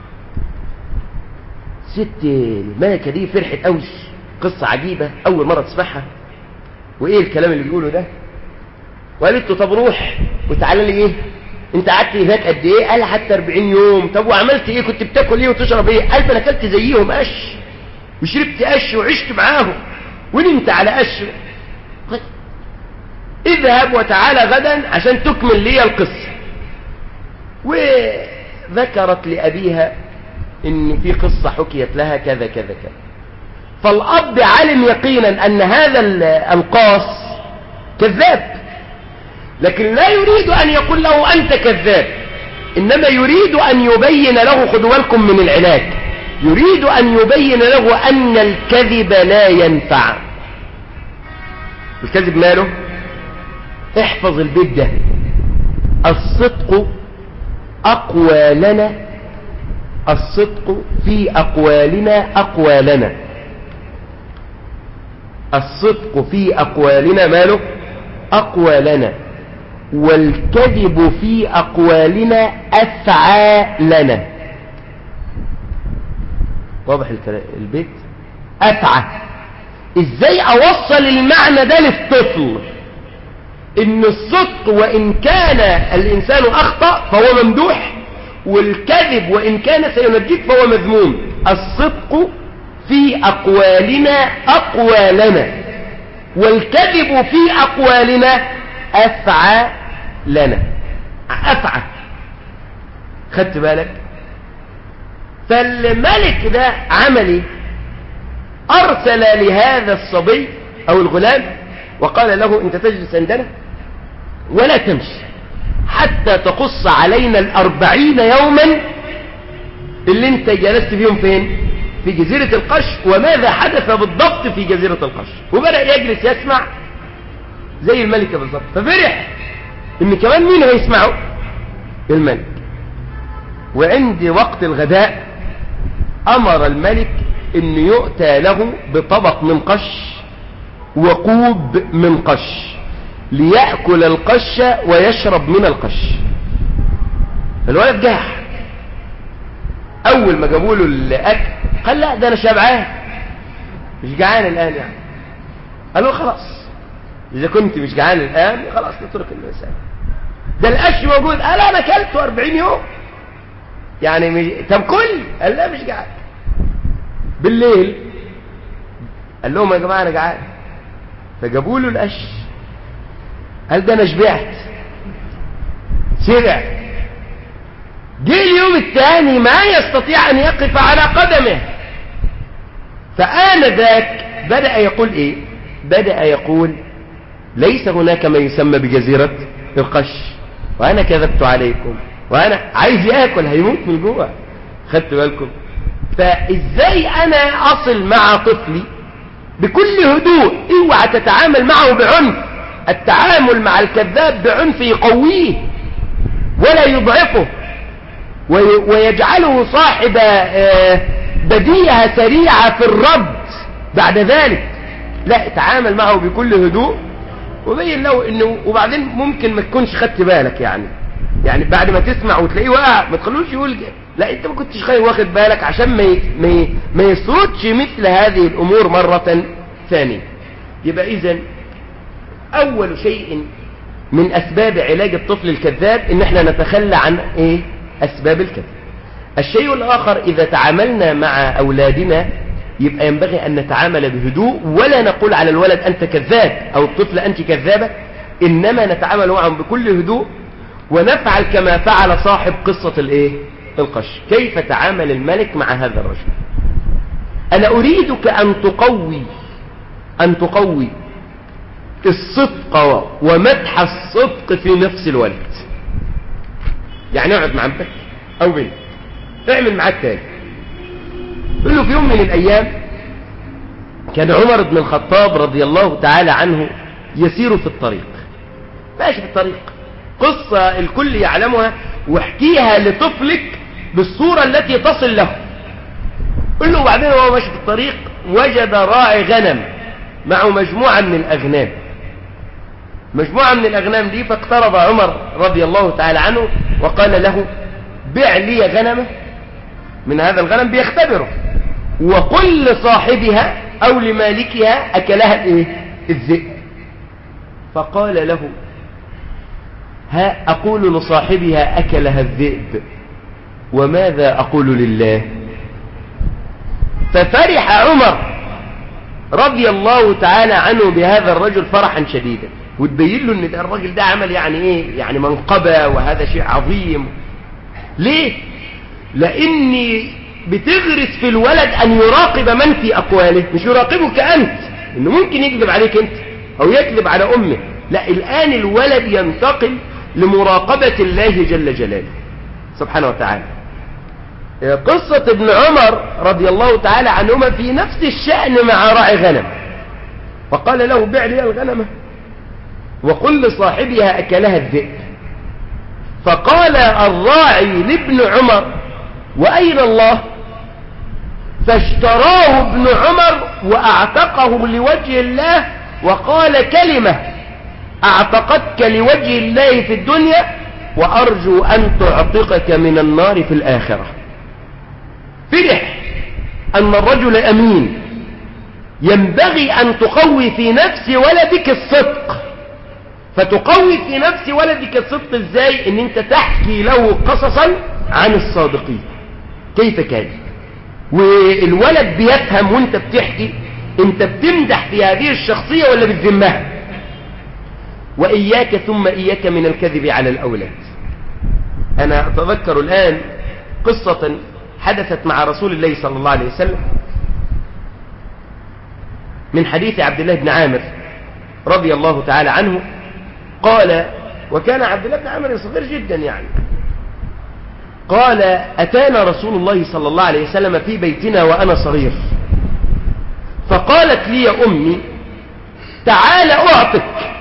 ست الملكة دي فرحت قوي، قصة عجيبة أول مرة تسمعها، وإيه الكلام اللي بيقوله ده؟ وقالت له طب روح وتعالى لي إيه؟ أنت قعدت هناك قد إيه؟ قال حتى 40 يوم. طب وعملت إيه؟ كنت بتاكل إيه وتشرب إيه؟ قال أنا أكلت زيهم قش وشربت قش وعشت معاهم ونمت على قش. اذهب وتعالى غدا عشان تكمل لي القصة. وذكرت لأبيها إن في قصة حكيت لها كذا كذا كذا. فالأب علم يقينا أن هذا القاص كذاب، لكن لا يريد أن يقول له أنت كذاب، إنما يريد أن يبين له، خدوا بالكم من العلاج، يريد أن يبين له أن الكذب لا ينفع. الكذب ماله؟ احفظ البيت ده، الصدق أقوى لنا، الصدق في أقوالنا أقوى لنا، الصدق في أقوالنا ماله؟ أقوى لنا، والكذب في أقوالنا أفعى لنا. واضح البيت؟ أفعى. إزاي أوصل المعنى ده للطفل؟ إن الصدق وإن كان الإنسان أخطأ فهو ممدوح، والكذب وإن كان سينجيك فهو مذموم. الصدق في أقوالنا أقوى لنا، والكذب في أقوالنا أفعى لنا. أفعى، خدت بالك؟ فالملك ده عمل ايه؟ أرسل لهذا الصبي أو الغلام وقال له أنت تجلس عندنا ولا تمشي حتى تقص علينا 40 يوما اللي انت جلست فيهم فين؟ في جزيرة القش، وماذا حدث بالضبط في جزيرة القش. وبدأ يجلس يسمع زي الملكة بالضبط، ففرح ان كمان مين هيسمعه؟ الملك. وعند وقت الغداء امر الملك ان يؤتى له بطبق من قش وكوب من قش ليأكل القش ويشرب من القش. الولد جاح، اول ما جابوا له الاكل قال لا ده انا شبعان مش جعان الان يعني. قال له خلاص اذا كنت مش جعان الان خلاص نترك المسألة، ده القش موجود. قال انا اكلته 40 يوم يعني طب كل. قال لا مش جعان. بالليل قال لهم يا جماعه انا جعان، فجابوا له القش. قال ده انا شبعت. شبع. جه اليوم الثاني ما يستطيع ان يقف على قدمه، فآنذاك بدأ يقول ايه؟ بدأ يقول ليس هناك ما يسمى بجزيرة القش، وانا كذبت عليكم، وانا عايز ياكل هيموت من جوع. خدت بالكم؟ فازاي انا اصل مع طفلي بكل هدوء؟ اوعى تتعامل معه بعنف. التعامل مع الكذاب بعنف يقويه ولا يضعفه ويجعله صاحب بديهة سريعة في الرد بعد ذلك. لا، تعامل معه بكل هدوء وبين له انه، وبعدين ممكن ما تكونش خدت بالك يعني بعد ما تسمع وتلاقيه واقع ما تخلوش يقول لا انت ما كنتش واخد بالك، عشان ما يسردش مثل هذه الامور مرة ثانية. يبقى اذن اول شيء من اسباب علاج الطفل الكذاب ان احنا نتخلى عن ايه؟ اسباب الكذب. الشيء الاخر اذا تعاملنا مع اولادنا يبقى ينبغي ان نتعامل بهدوء، ولا نقول على الولد انت كذاب او الطفل انت كذابة، انما نتعامل معهم بكل هدوء ونفعل كما فعل صاحب قصة الايه؟ القش. كيف تعامل الملك مع هذا الرجل؟ انا اريدك ان تقوي الصدق ومدح الصدق في نفس الولد. يعني اقعد مع ابنك او بنت اعمل معاه التالي. قل له في يوم من الايام كان عمر بن الخطاب رضي الله تعالى عنه يسير في الطريق، ماشي في الطريق، قصة الكل يعلمها، واحكيها لطفلك بالصورة التي تصل له. قل له بعدين هو ماشي في الطريق وجد راعي غنم معه مجموعة من الأغنام. مجموعة من الأغنام دي، فاقترب عمر رضي الله تعالى عنه وقال له بيع لي غنمة من هذا الغنم، بيختبره، وقل لصاحبها أو لمالكها أكلها الذئب. فقال له ها أقول لصاحبها أكلها الذئب وماذا أقول لله؟ ففرح عمر رضي الله تعالى عنه بهذا الرجل فرحا شديدا، وتبين له ان ده الراجل ده عمل يعني ايه؟ يعني منقبة، وهذا شيء عظيم. ليه؟ لاني بتغرس في الولد ان يراقب من في اقواله، مش يراقبك انت، انه ممكن يكذب عليك انت او يكذب على امه. لا، الان الولد ينتقل لمراقبة الله جل جلاله سبحانه وتعالى. قصة ابن عمر رضي الله تعالى عنهما في نفس الشأن مع راعي غنم، فقال له بيع لي الغنمة وقل لصاحبها أكلها الذئب. فقال الراعي لابن عمر وأين الله؟ فاشتراه ابن عمر وأعتقه لوجه الله، وقال كلمة أعتقتك لوجه الله في الدنيا وأرجو أن تعتقك من النار في الآخرة. فرح أن الرجل أمين. ينبغي أن تقوي في نفس ولدك الصدق. فتقوي في نفس ولدك الصدق ازاي؟ ان انت تحكي له قصصا عن الصادقين كيف كان، والولد بيفهم وانت بتحكي انت بتمدح في هذه الشخصية ولا بتذمها. وإياك ثم إياك من الكذب على الأولاد. أنا أتذكر الآن قصة حدثت مع رسول الله صلى الله عليه وسلم من حديث عبد الله بن عامر رضي الله تعالى عنه. قال، وكان عبد الله بن عامر صغير جدا يعني، قال أتانا رسول الله صلى الله عليه وسلم في بيتنا وأنا صغير، فقالت لي أمي تعال أعطك،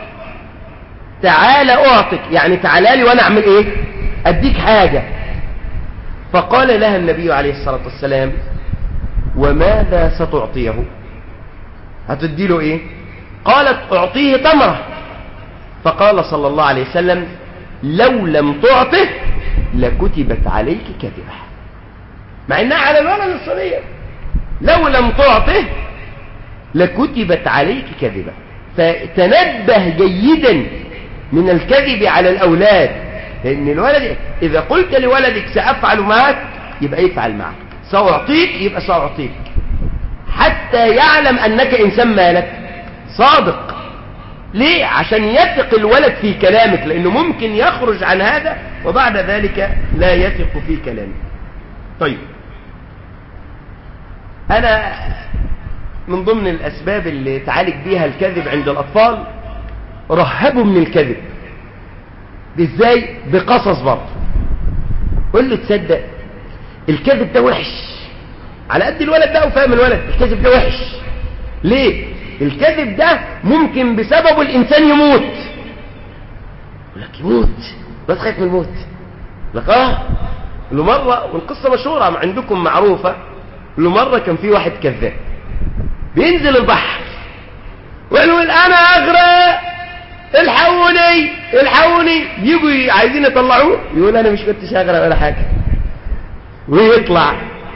تعال أعطك، يعني تعال لي وأنا أعمل إيه؟ أديك حاجة. فقال لها النبي عليه الصلاة والسلام وماذا ستعطيه؟ هتدي له إيه؟ قالت أعطيه تمرة. فقال صلى الله عليه وسلم لو لم تعطه لكتبت عليك كذبة، مع إنها على الولد الصغير، لو لم تعطه لكتبت عليك كذبة. فتنبه جيدا من الكذب على الأولاد، لأن الولد إذا قلت لولدك سأفعل معك يبقى يفعل معك، سأعطيك يبقى سأعطيك، حتى يعلم أنك إنسان مالك صادق. ليه؟ عشان يثق الولد في كلامك، لأنه ممكن يخرج عن هذا وبعد ذلك لا يثق في كلامك. طيب، أنا من ضمن الأسباب اللي تعالج بيها الكذب عند الأطفال رهبوا من الكذب. ازاي؟ بقصص برضه. قل له تصدق الكذب ده وحش، على قد الولد ده وفاهم الولد الكذب ده وحش. ليه؟ الكذب ده ممكن بسببه الإنسان يموت. يقول لك يموت؟ بس خايف من الموت. لك له مرة، والقصة مشهورة عندكم معروفة، له مرة كان في واحد كذاب بينزل البحر ويقول أنا أغرق الحقوني الحقوني، يجوا عايزين يطلعوه يقول أنا مش كنتش أغرق ولا حاجة، ويطلع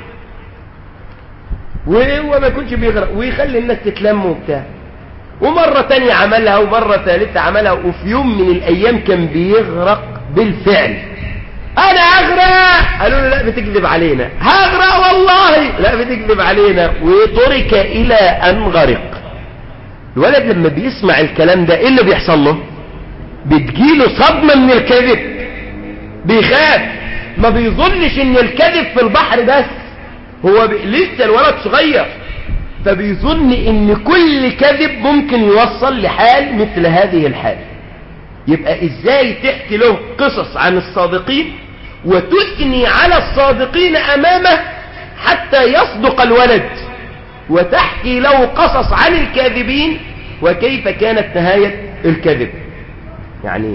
وهو ما يكونش بيغرق ويخلي الناس تتلم وبتاع. ومرة تانية عملها ومرة ثالثة عملها، وفي يوم من الأيام كان بيغرق بالفعل. أنا أغرق، قالوا له لا بتكذب علينا. هغرق والله، لا بتكذب علينا. وترك إلى أن غرق. الولد لما بيسمع الكلام ده ايه اللي بيحصل له؟ بتجيله صدمة من الكذب، بيخاف، ما بيظنش ان الكذب في البحر بس، هو لسه الولد صغير، فبيظن ان كل كذب ممكن يوصل لحال مثل هذه الحال. يبقى ازاي تحكي له قصص عن الصادقين وتثني على الصادقين امامه حتى يصدق الولد، وتحكي له قصص عن الكاذبين وكيف كانت نهاية الكذب. يعني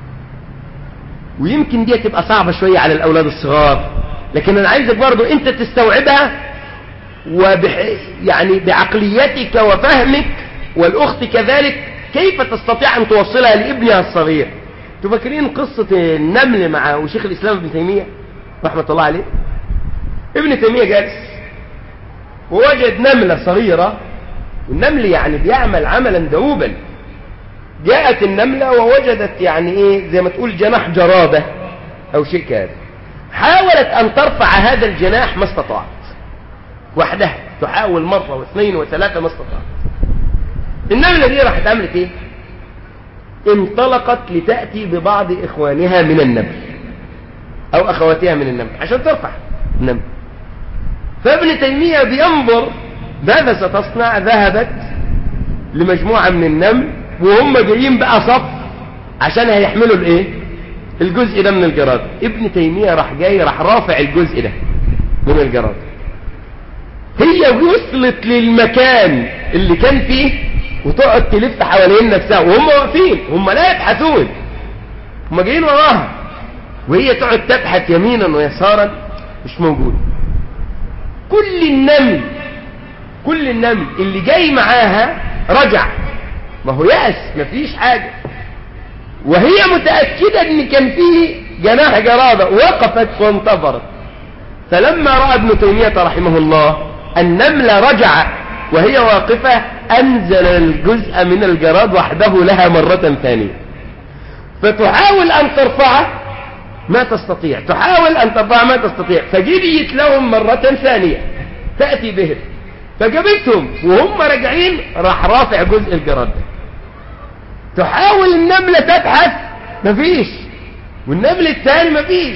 ويمكن دي تبقى صعبة شوية على الأولاد الصغار، لكن أنا عايزك برضو أنت تستوعبها يعني بعقليتك وفهمك، والأخت كذلك، كيف تستطيع أن توصلها لابنها الصغير. تفكرين قصة النمل مع وشيخ الإسلام ابن تيمية رحمة الله عليه؟ ابن تيمية جالس ووجد نملة صغيرة، والنمل يعني بيعمل عملا دؤوبا. جاءت النملة ووجدت يعني ايه زي ما تقول جناح جرادة او شيء كذا، حاولت ان ترفع هذا الجناح ما استطاعت، وحدها تحاول مرة واثنين وثلاثة ما استطاعت. النملة دي راحت عملت ايه؟ انطلقت لتأتي ببعض اخوانها من النمل او اخواتها من النمل عشان ترفع النمل. فابن تيمية بينظر ماذا ستصنع. ذهبت لمجموعة من النمل وهم جايين بقى صف عشان هيحملوا الايه؟ الجزء ده من الجراد. ابن تيمية راح جاي راح رافع الجزء ده من الجراد. هي وصلت للمكان اللي كان فيه وتقعد تلف حوالين نفسها وهم واقفين، هم لا يبحثون، هم جايين وراها، وهي تقعد تبحث يمينا ويسارا مش موجود. كل النمل اللي جاي معاها رجع، ما هو يأس مفيش حاجة، وهي متأكدة ان كان فيه جناح جرادة، وقفت وانتظرت. فلما رأى ابن تيمية رحمه الله النملة رجع وهي واقفة، أنزل الجزء من الجراد وحده لها مرة ثانية، فتحاول أن ترفعه ما تستطيع، تحاول أن ترفعه ما تستطيع، فجريت لهم مرة ثانية تأتي بهم، فجابتهم وهم راجعين راح رافع جزء الجراد. تحاول النملة تبحث مفيش، والنمل الثاني مفيش،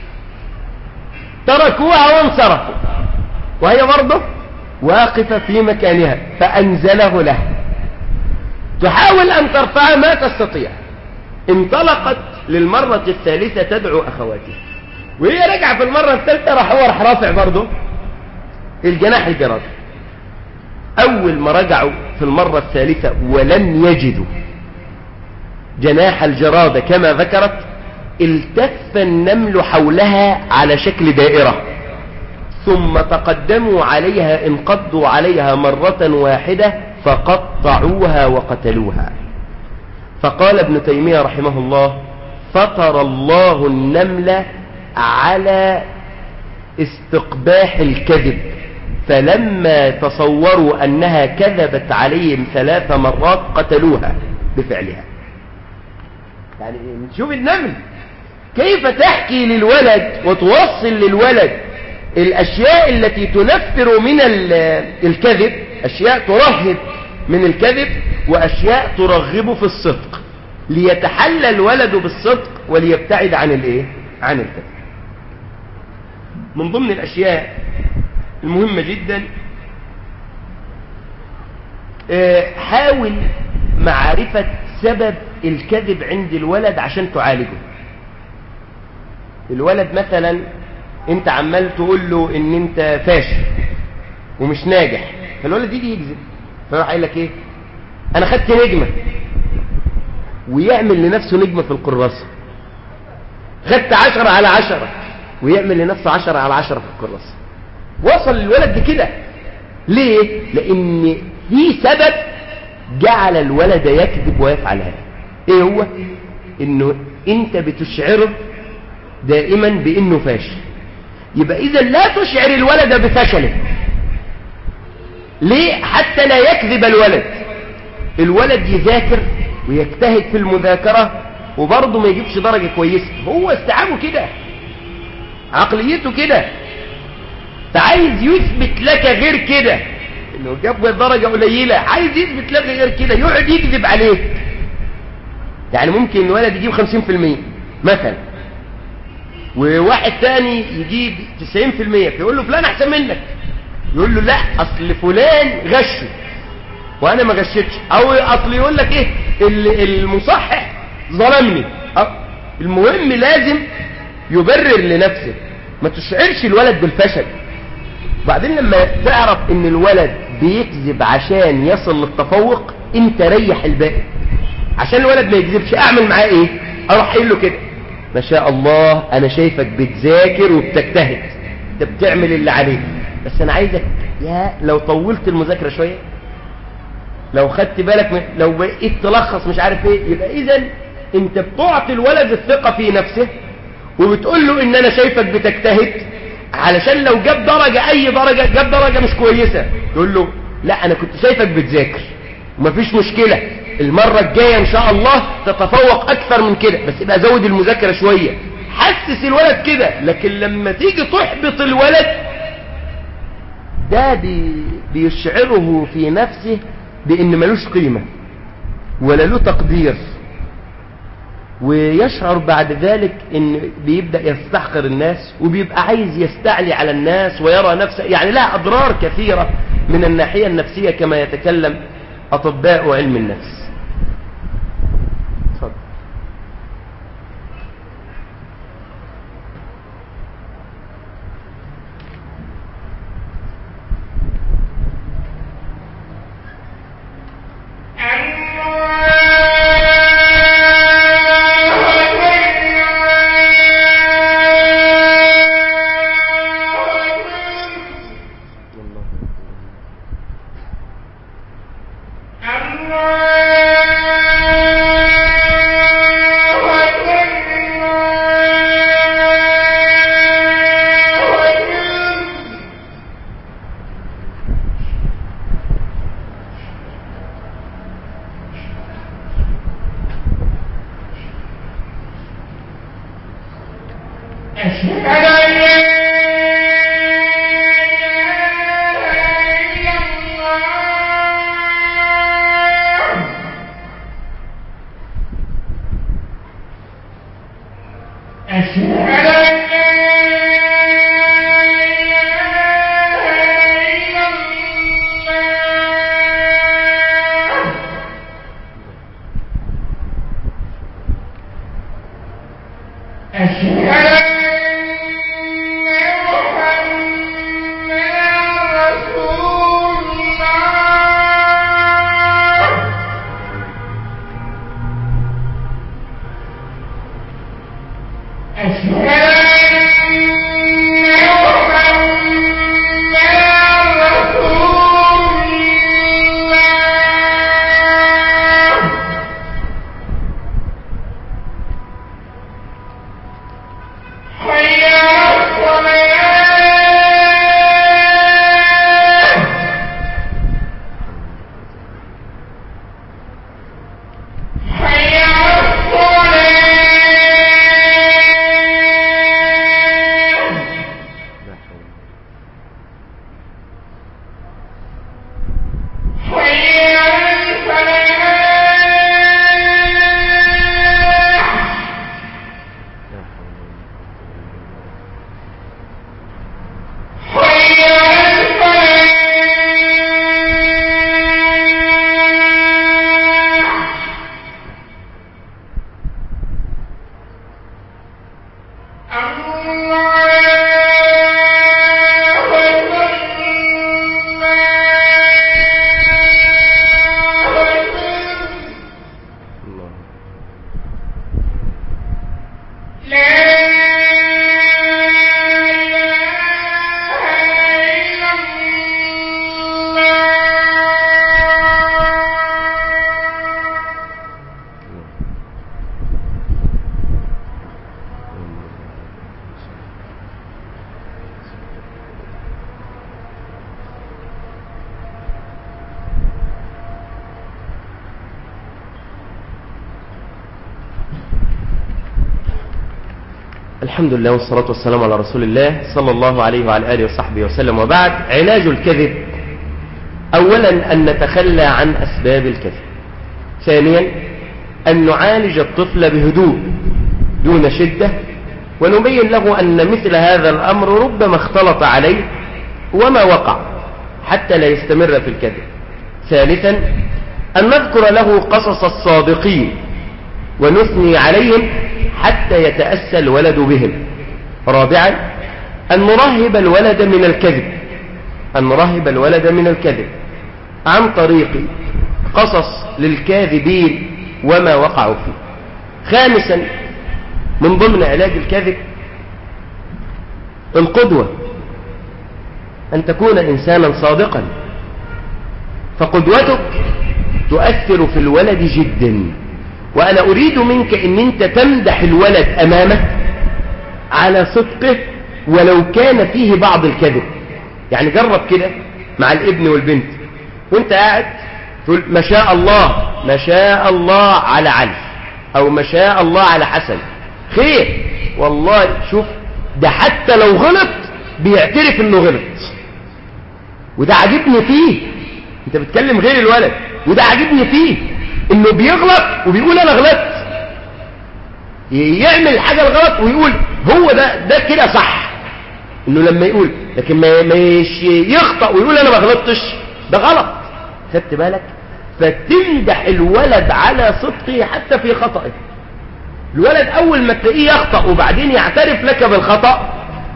تركوها وانصرفوا وهي برضه واقفة في مكانها، فأنزله له. تحاول أن ترفع ما تستطيع. انطلقت للمرة الثالثة تدعو أخواتها، وهي راجعه في المره الثالثه راح رافع برضه الجناح الجراد. اول ما رجعوا في المره الثالثه ولم يجدوا جناح الجراد كما ذكرت، التف النمل حولها على شكل دائرة، ثم تقدموا عليها انقضوا عليها مرة واحدة فقطعوها وقتلوها. فقال ابن تيمية رحمه الله: فطر الله النمل على استقباح الكذب، فلما تصوروا أنها كذبت عليهم 3 مرات قتلوها بفعلها. يعني نشوف النمل كيف تحكي للولد وتوصل للولد الأشياء التي تنفر من الكذب، أشياء ترهب من الكذب وأشياء ترغبه في الصدق، ليتحلى الولد بالصدق وليبتعد عن عن الكذب. من ضمن الأشياء المهمة جدا، حاول معرفة سبب الكذب عند الولد عشان تعالجه. الولد مثلا انت عمال تقول له ان انت فاشل ومش ناجح، فالولد يجي يكذب، فيروح قايل لك ايه؟ انا خدت نجمة، ويعمل لنفسه نجمة في الكراسة. خدت 10/10 ويعمل لنفسه 10/10 في الكراسة. وصل الولد كده. ليه؟ لان في سبب جعل الولد يكذب ويفعل هذا. ايه هو؟ انه انت بتشعره دائما بانه فاشل. يبقى اذا لا تشعر الولد بفشله. ليه؟ حتى لا يكذب الولد. الولد يذاكر ويجتهد في المذاكرة وبرضه ما يجيبش درجة كويسة، هو استيعابه كده، عقليته كده، فعايز يثبت لك غير كده انه جاب درجة قليلة، عايز يثبت لك غير كده، يقعد يكذب عليك. يعني ممكن الولد يجيب 50% مثلا، وواحد تاني يجيب 90%، فيقول له فلان احسن منك، يقول له لا اصل فلان غش وانا ما غشتش، او اصل يقول لك ايه المصحح ظلمني. المهم لازم يبرر لنفسه، ما تشعرش الولد بالفشل. بعدين لما تعرف ان الولد بيكذب عشان يصل للتفوق، انت ريح الباقي عشان الولد ما يكذبش. اعمل معاه ايه؟ اروح قايل له كده: ما شاء الله انا شايفك بتذاكر وبتجتهد، انت بتعمل اللي عليك، بس انا عايزك لو طولت المذاكرة شوية، لو خدت بالك لو بقيت تلخص مش عارف ايه. يبقى اذا انت بتعطي الولد الثقة في نفسه، وبتقول له ان انا شايفك بتجتهد، علشان لو جاب درجة اي درجة، جاب درجة مش كويسة، تقول له لا انا كنت شايفك بتذاكر ومفيش مشكلة، المرة الجاية ان شاء الله تتفوق اكثر من كده، بس يبقى زود المذاكرة شوية. حسس الولد كده. لكن لما تيجي تحبط الولد، ده بيشعره في نفسه بان ملوش قيمة ولا له تقدير، ويشعر بعد ذلك ان بيبدأ يستحقر الناس، وبيبقى عايز يستعلي على الناس ويرى نفسه. يعني لها اضرار كثيرة من الناحية النفسية كما يتكلم اطباء علم النفس. اتفضل. الحمد لله والصلاة والسلام على رسول الله صلى الله عليه وعلى آله وصحبه وسلم. وبعد، علاج الكذب: أولا أن نتخلى عن أسباب الكذب. ثانيا أن نعالج الطفل بهدوء دون شدة، ونبين له أن مثل هذا الأمر ربما اختلط عليه وما وقع حتى لا يستمر في الكذب. ثالثا أن نذكر له قصص الصادقين ونثني عليهم حتى يتأسى الولد بهم. رابعا أن نرهب الولد من الكذب عن طريق قصص للكاذبين وما وقعوا فيه. خامسا من ضمن علاج الكذب القدوة، أن تكون إنسانا صادقا، فقدوتك تؤثر في الولد جدا. وأنا أريد منك أن أنت تمدح الولد أمامك على صدقه ولو كان فيه بعض الكذب. يعني جرب كده مع الابن والبنت وانت قاعد تقول ما شاء الله على علي، أو ما شاء الله على حسن، خير والله. شوف ده حتى لو غلط بيعترف انه غلط، وده عجبني فيه. انت بتكلم غير الولد، وده عجبني فيه انه بيغلط وبيقول انا غلطت. يعمل الحاجة الغلط ويقول هو ده كده صح، انه لما يقول، لكن ما يخطأ ويقول انا ما غلطتش، ده غلط. خدت بالك؟ فتمدح الولد على صدقه حتى في خطأه. الولد اول ما تلاقيه يخطأ وبعدين يعترف لك بالخطأ،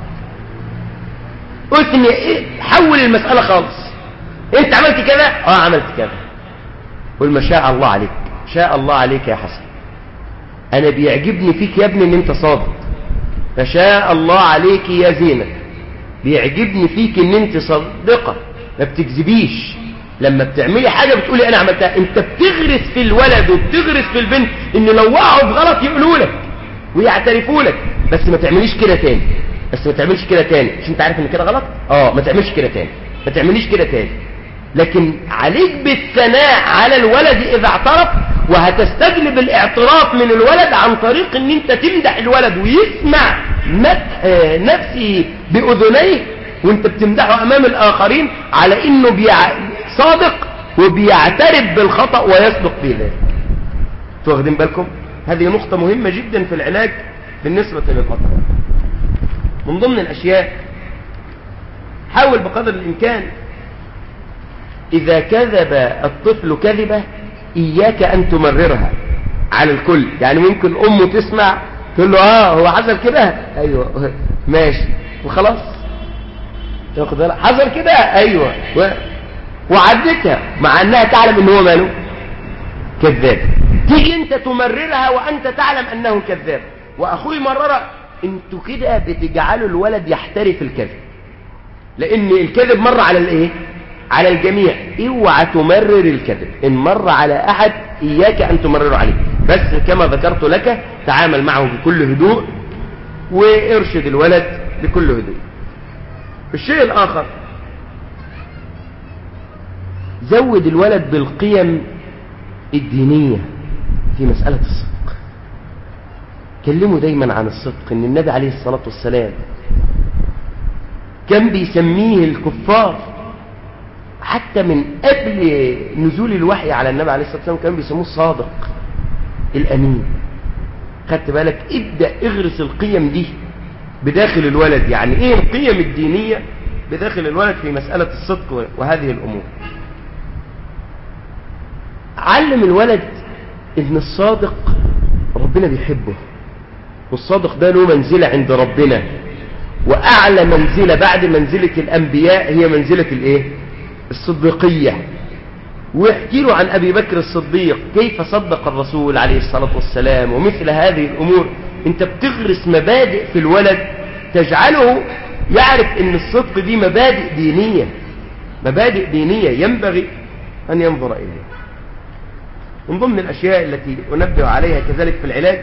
اثني حول المسألة خالص. انت عملت كذا؟ عملت كذا. قل ما شاء الله عليك، شاء الله عليك يا حسن، انا بيعجبني فيك يا ابني ان انت صادق. ما شاء الله عليك يا زينب، بيعجبني فيك ان انت صادقة ما بتكذبيش. لما بتعملي حاجة بتقولي انا عملتها. انت بتغرس في الولد وبتغرس في البنت ان لو وقعوا في غلط يقولوا لك ويعترفوا لك، بس ما تعمليش كده تاني، مش انت عارف ان كده غلط؟ ما تعملش كده تاني، ما تعمليش كده تاني. لكن عليك بالثناء على الولد اذا اعترف، وهتستجلب الاعتراف من الولد عن طريق ان انت تمدح الولد ويسمع مدح نفسه باذنيه وانت بتمدحه امام الاخرين على انه صادق وبيعترف بالخطأ ويصدق في ذلك. واخدين بالكم؟ هذه نقطة مهمة جدا في العلاج بالنسبة للخطأ. من ضمن الاشياء، حاول بقدر الامكان إذا كذب الطفل كذبة إياك أن تمررها على الكل. يعني ممكن أمه تسمع تقول له هو حصل كده، أيوة ماشي، وخلاص. حصل كده، أيوة، وعدتها، مع أنها تعلم أنه هو ماله كذاب. تيجي أنت تمررها وأنت تعلم أنه كذاب، وأخوي مررها انتوا كده بتجعلوا الولد يحترف الكذب، لان الكذب مر على الايه؟ على الجميع. اوعى تمرر الكذب، ان مر على احد اياك ان تمرره عليه، بس كما ذكرت لك تعامل معه بكل هدوء وارشد الولد بكل هدوء. الشيء الاخر، زود الولد بالقيم الدينية في مسألة الصدق. كلموا دايما عن الصدق، ان النبي عليه الصلاة والسلام كان بيسميه الكفار حتى من قبل نزول الوحي على النبي عليه الصلاة والسلام، كان بيسموه الصادق الأمين. خدت بالك؟ ابدأ اغرس القيم دي بداخل الولد. يعني ايه القيم الدينية بداخل الولد في مسألة الصدق وهذه الأمور؟ علم الولد ان الصادق ربنا بيحبه، والصادق ده له منزلة عند ربنا، وأعلى منزلة بعد منزلة الأنبياء هي منزلة الايه؟ الصديقية. واحكي له عن أبي بكر الصديق كيف صدق الرسول عليه الصلاة والسلام ومثل هذه الأمور. انت بتغرس مبادئ في الولد تجعله يعرف ان الصدق دي مبادئ دينية، مبادئ دينية ينبغي أن ينظر إليها. من ضمن الأشياء التي أنبه عليها كذلك في العلاج،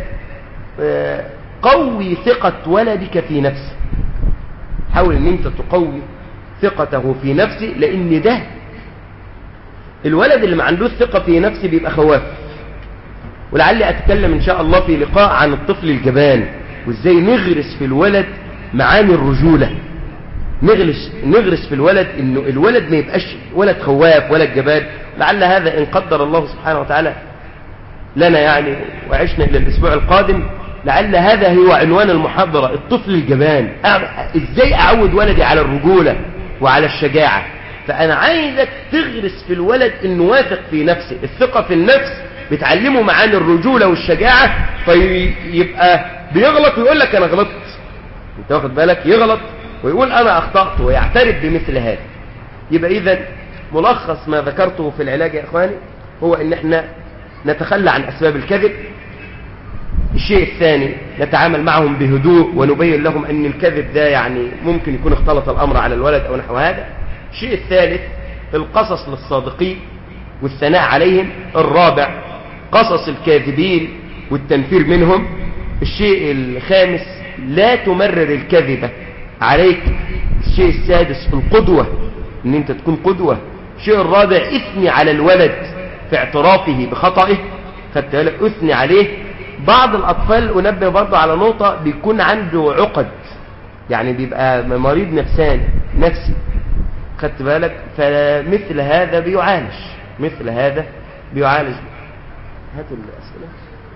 قوي ثقة ولدك في نفسه. حاول ان انت تقوي ثقته في نفسه، لان ده الولد اللي ما عندوش ثقة في نفسه بيبقى خواف. ولعلي اتكلم ان شاء الله في لقاء عن الطفل الجبان، وازاي نغرس في الولد معاني الرجولة. نغرس في الولد انه الولد ما يبقاش ولد خواف ولا جبان. لعل هذا ان قدر الله سبحانه وتعالى لنا يعني وعشنا الى الاسبوع القادم، لعل هذا هو عنوان المحاضرة، الطفل الجبان. ازاي اعود ولدي على الرجولة وعلى الشجاعة. فانا عايزك تغرس في الولد انه واثق في نفسه. الثقة في النفس بتعلمه معاني الرجولة والشجاعة، فيبقى بيغلط ويقول لك انا غلطت. انت واخد بالك؟ يغلط ويقول انا اخطأت ويعترف بمثل هذا. يبقى اذا ملخص ما ذكرته في العلاج يا اخواني هو ان احنا نتخلى عن اسباب الكذب. الشيء الثاني، نتعامل معهم بهدوء ونبين لهم ان الكذب ده يعني ممكن يكون اختلط الامر على الولد او نحو هذا. الشيء الثالث، القصص للصادقين والثناء عليهم. الرابع، قصص الكاذبين والتنفير منهم. الشيء الخامس، لا تمرر الكذبة عليك. الشيء السادس، القدوة، ان انت تكون قدوة. الشيء الرابع، اثني على الولد في اعترافه بخطئه. خدت بالك؟ اثني عليه. بعض الأطفال أنبه برضه على نقطة، بيكون عنده عقد، يعني بيبقى مريض نفسي. خدت بالك؟ فمثل هذا بيعالج، مثل هذا بيعالج. هاتوا الأسئلة.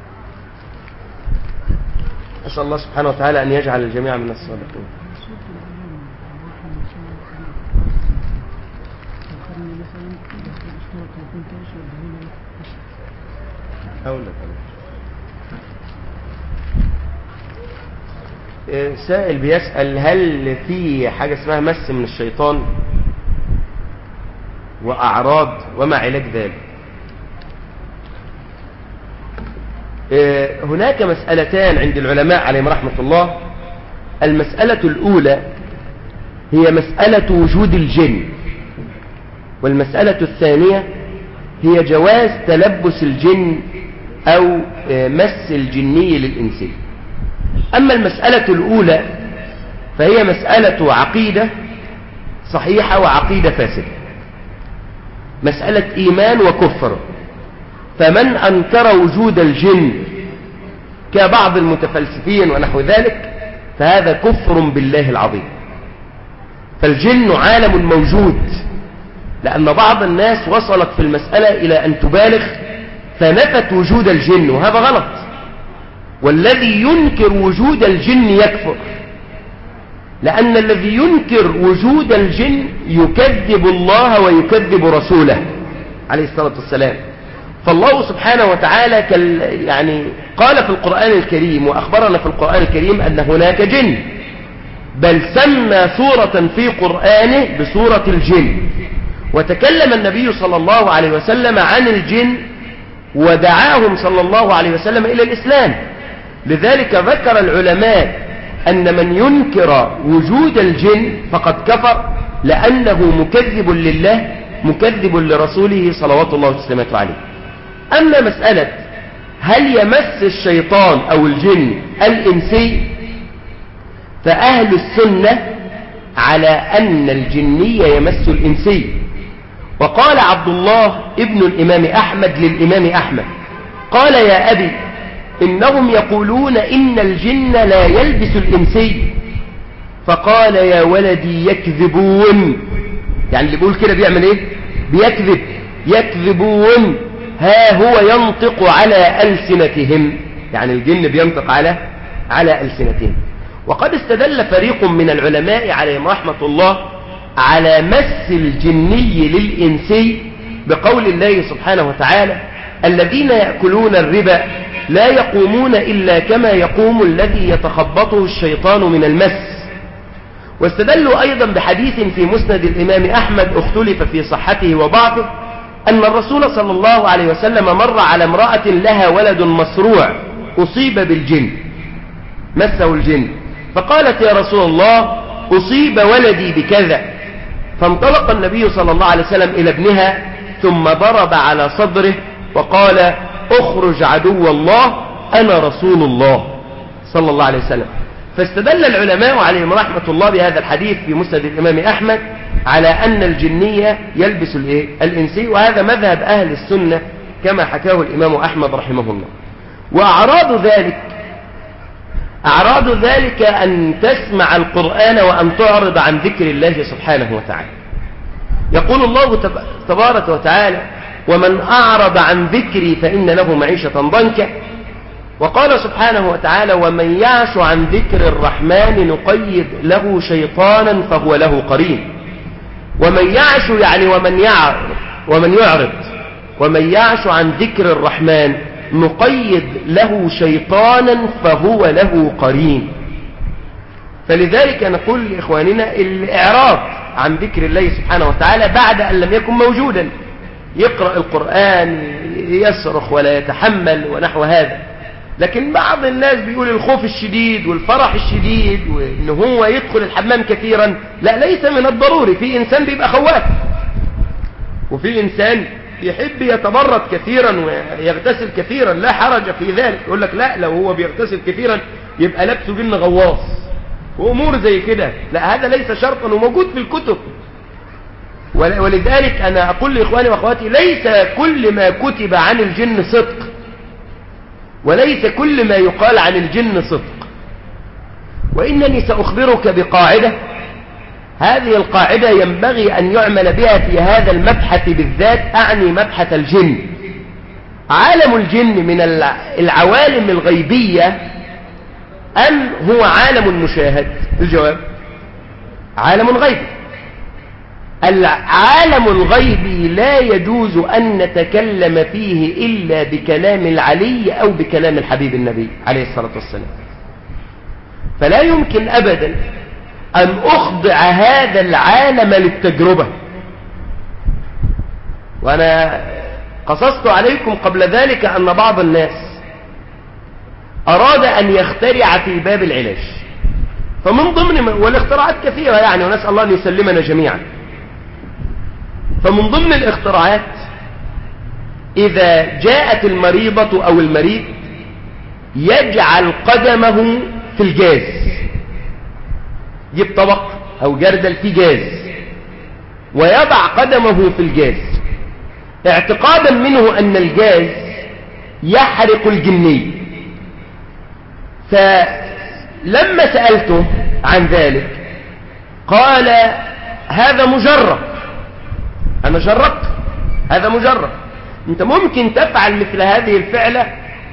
أسأل الله سبحانه وتعالى أن يجعل الجميع من الصالحين. سائل بيسأل هل في حاجة اسمها مس من الشيطان وأعراض وما علاج ذلك؟ هناك مسألتان عند العلماء عليهم رحمة الله. المسألة الأولى هي مسألة وجود الجن، والمسألة الثانية هي جواز تلبس الجن أو مس الجني للإنسان. أما المسألة الأولى فهي مسألة عقيدة صحيحة وعقيدة فاسدة، مسألة إيمان وكفر. فمن أنكر وجود الجن كبعض المتفلسفين ونحو ذلك فهذا كفر بالله العظيم. فالجن عالم موجود، لأن بعض الناس وصلت في المسألة إلى أن تبالغ فنفت وجود الجن، وهذا غلط. والذي ينكر وجود الجن يكفر، لأن الذي ينكر وجود الجن يكذب الله ويكذب رسوله عليه الصلاة والسلام. فالله سبحانه وتعالى يعني قال في القرآن الكريم وأخبرنا في القرآن الكريم أن هناك جن، بل سمى سورة في قرآنه بسورة الجن. وتكلم النبي صلى الله عليه وسلم عن الجن ودعاهم صلى الله عليه وسلم إلى الإسلام. لذلك ذكر العلماء أن من ينكر وجود الجن فقد كفر، لأنه مكذب لله مكذب لرسوله صلوات الله وسلامته عليه. أما مسألة هل يمس الشيطان أو الجن الإنسي، فأهل السنة على أن الجني يمس الإنسي. وقال عبد الله ابن الإمام أحمد للإمام أحمد قال يا أبي إنهم يقولون إن الجن لا يلبس الإنسي، فقال يا ولدي يكذبون، يعني اللي بيقول كده بيعمل ايه؟ بيكذب، يكذبون، ها هو ينطق على ألسنتهم، يعني الجن بينطق على ألسنتهم. وقد استدل فريق من العلماء عليهم رحمة الله على مس الجني للإنسي بقول الله سبحانه وتعالى الذين يأكلون الربا لا يقومون إلا كما يقوم الذي يتخبطه الشيطان من المس. واستدلوا أيضا بحديث في مسند الإمام أحمد اختلف في صحته وضعفه أن الرسول صلى الله عليه وسلم مر على امرأة لها ولد مصروع أصيب بالجن، مسه الجن، فقالت يا رسول الله أصيب ولدي بكذا، فانطلق النبي صلى الله عليه وسلم إلى ابنها ثم ضرب على صدره وقال اخرج عدو الله أنا رسول الله صلى الله عليه وسلم. فاستدل العلماء عليهم رحمة الله بهذا الحديث في مسند الإمام أحمد على أن الجنية يلبس الإنسي، وهذا مذهب أهل السنة كما حكاه الإمام أحمد رحمه الله. وأعراض ذلك أن تسمع القرآن وأن تعرض عن ذكر الله سبحانه وتعالى. يقول الله تبارك وتعالى ومن أعرض عن ذكري فإن له معيشة ضنكا. وقال سبحانه وتعالى ومن يعش عن ذكر الرحمن نقيد له شيطانا فهو له قرين. ومن يعش يعني ومن يعش عن ذكر الرحمن نقيد له شيطانا فهو له قرين. فلذلك نقول لإخواننا الإعراض عن ذكر الله سبحانه وتعالى بعد أن لم يكن موجودا، يقرأ القرآن يصرخ ولا يتحمل ونحو هذا. لكن بعض الناس بيقول الخوف الشديد والفرح الشديد وإن هو يدخل الحمام كثيرا، لا، ليس من الضروري. في إنسان بيبقى خواف، وفي إنسان يحب يتبرد كثيرا ويغتسل كثيرا، لا حرج في ذلك. يقول لك لا، لو هو بيغتسل كثيرا يبقى لبسه جن غواص وأمور زي كده، لا، هذا ليس شرطا وموجود في الكتب. ولذلك أنا أقول لإخواني وأخواتي ليس كل ما كتب عن الجن صدق، وليس كل ما يقال عن الجن صدق. وإنني سأخبرك بقاعدة، هذه القاعدة ينبغي أن يعمل بها في هذا المبحث بالذات، أعني مبحث الجن. عالم الجن من العوالم الغيبية أم هو عالم مشاهد؟ الجواب عالم غيبي. العالم الغيبي لا يجوز أن نتكلم فيه إلا بكلام العلي أو بكلام الحبيب النبي عليه الصلاة والسلام. فلا يمكن أبدا أن أخضع هذا العالم للتجربة. وأنا قصصت عليكم قبل ذلك أن بعض الناس أراد أن يخترع في باب العلاج، فمن ضمن والاختراعات كثيرة يعني، ونسأل الله أن يسلمنا جميعا. فمن ضمن الاختراعات إذا جاءت المريضة أو المريض يجعل قدمه في الجاز، يجيب طبق أو جردل فيه جاز ويضع قدمه في الجاز اعتقادا منه أن الجاز يحرق الجني. فلما سألته عن ذلك قال هذا مجرب، أنا جربت، هذا مجرب. أنت ممكن تفعل مثل هذه الفعلة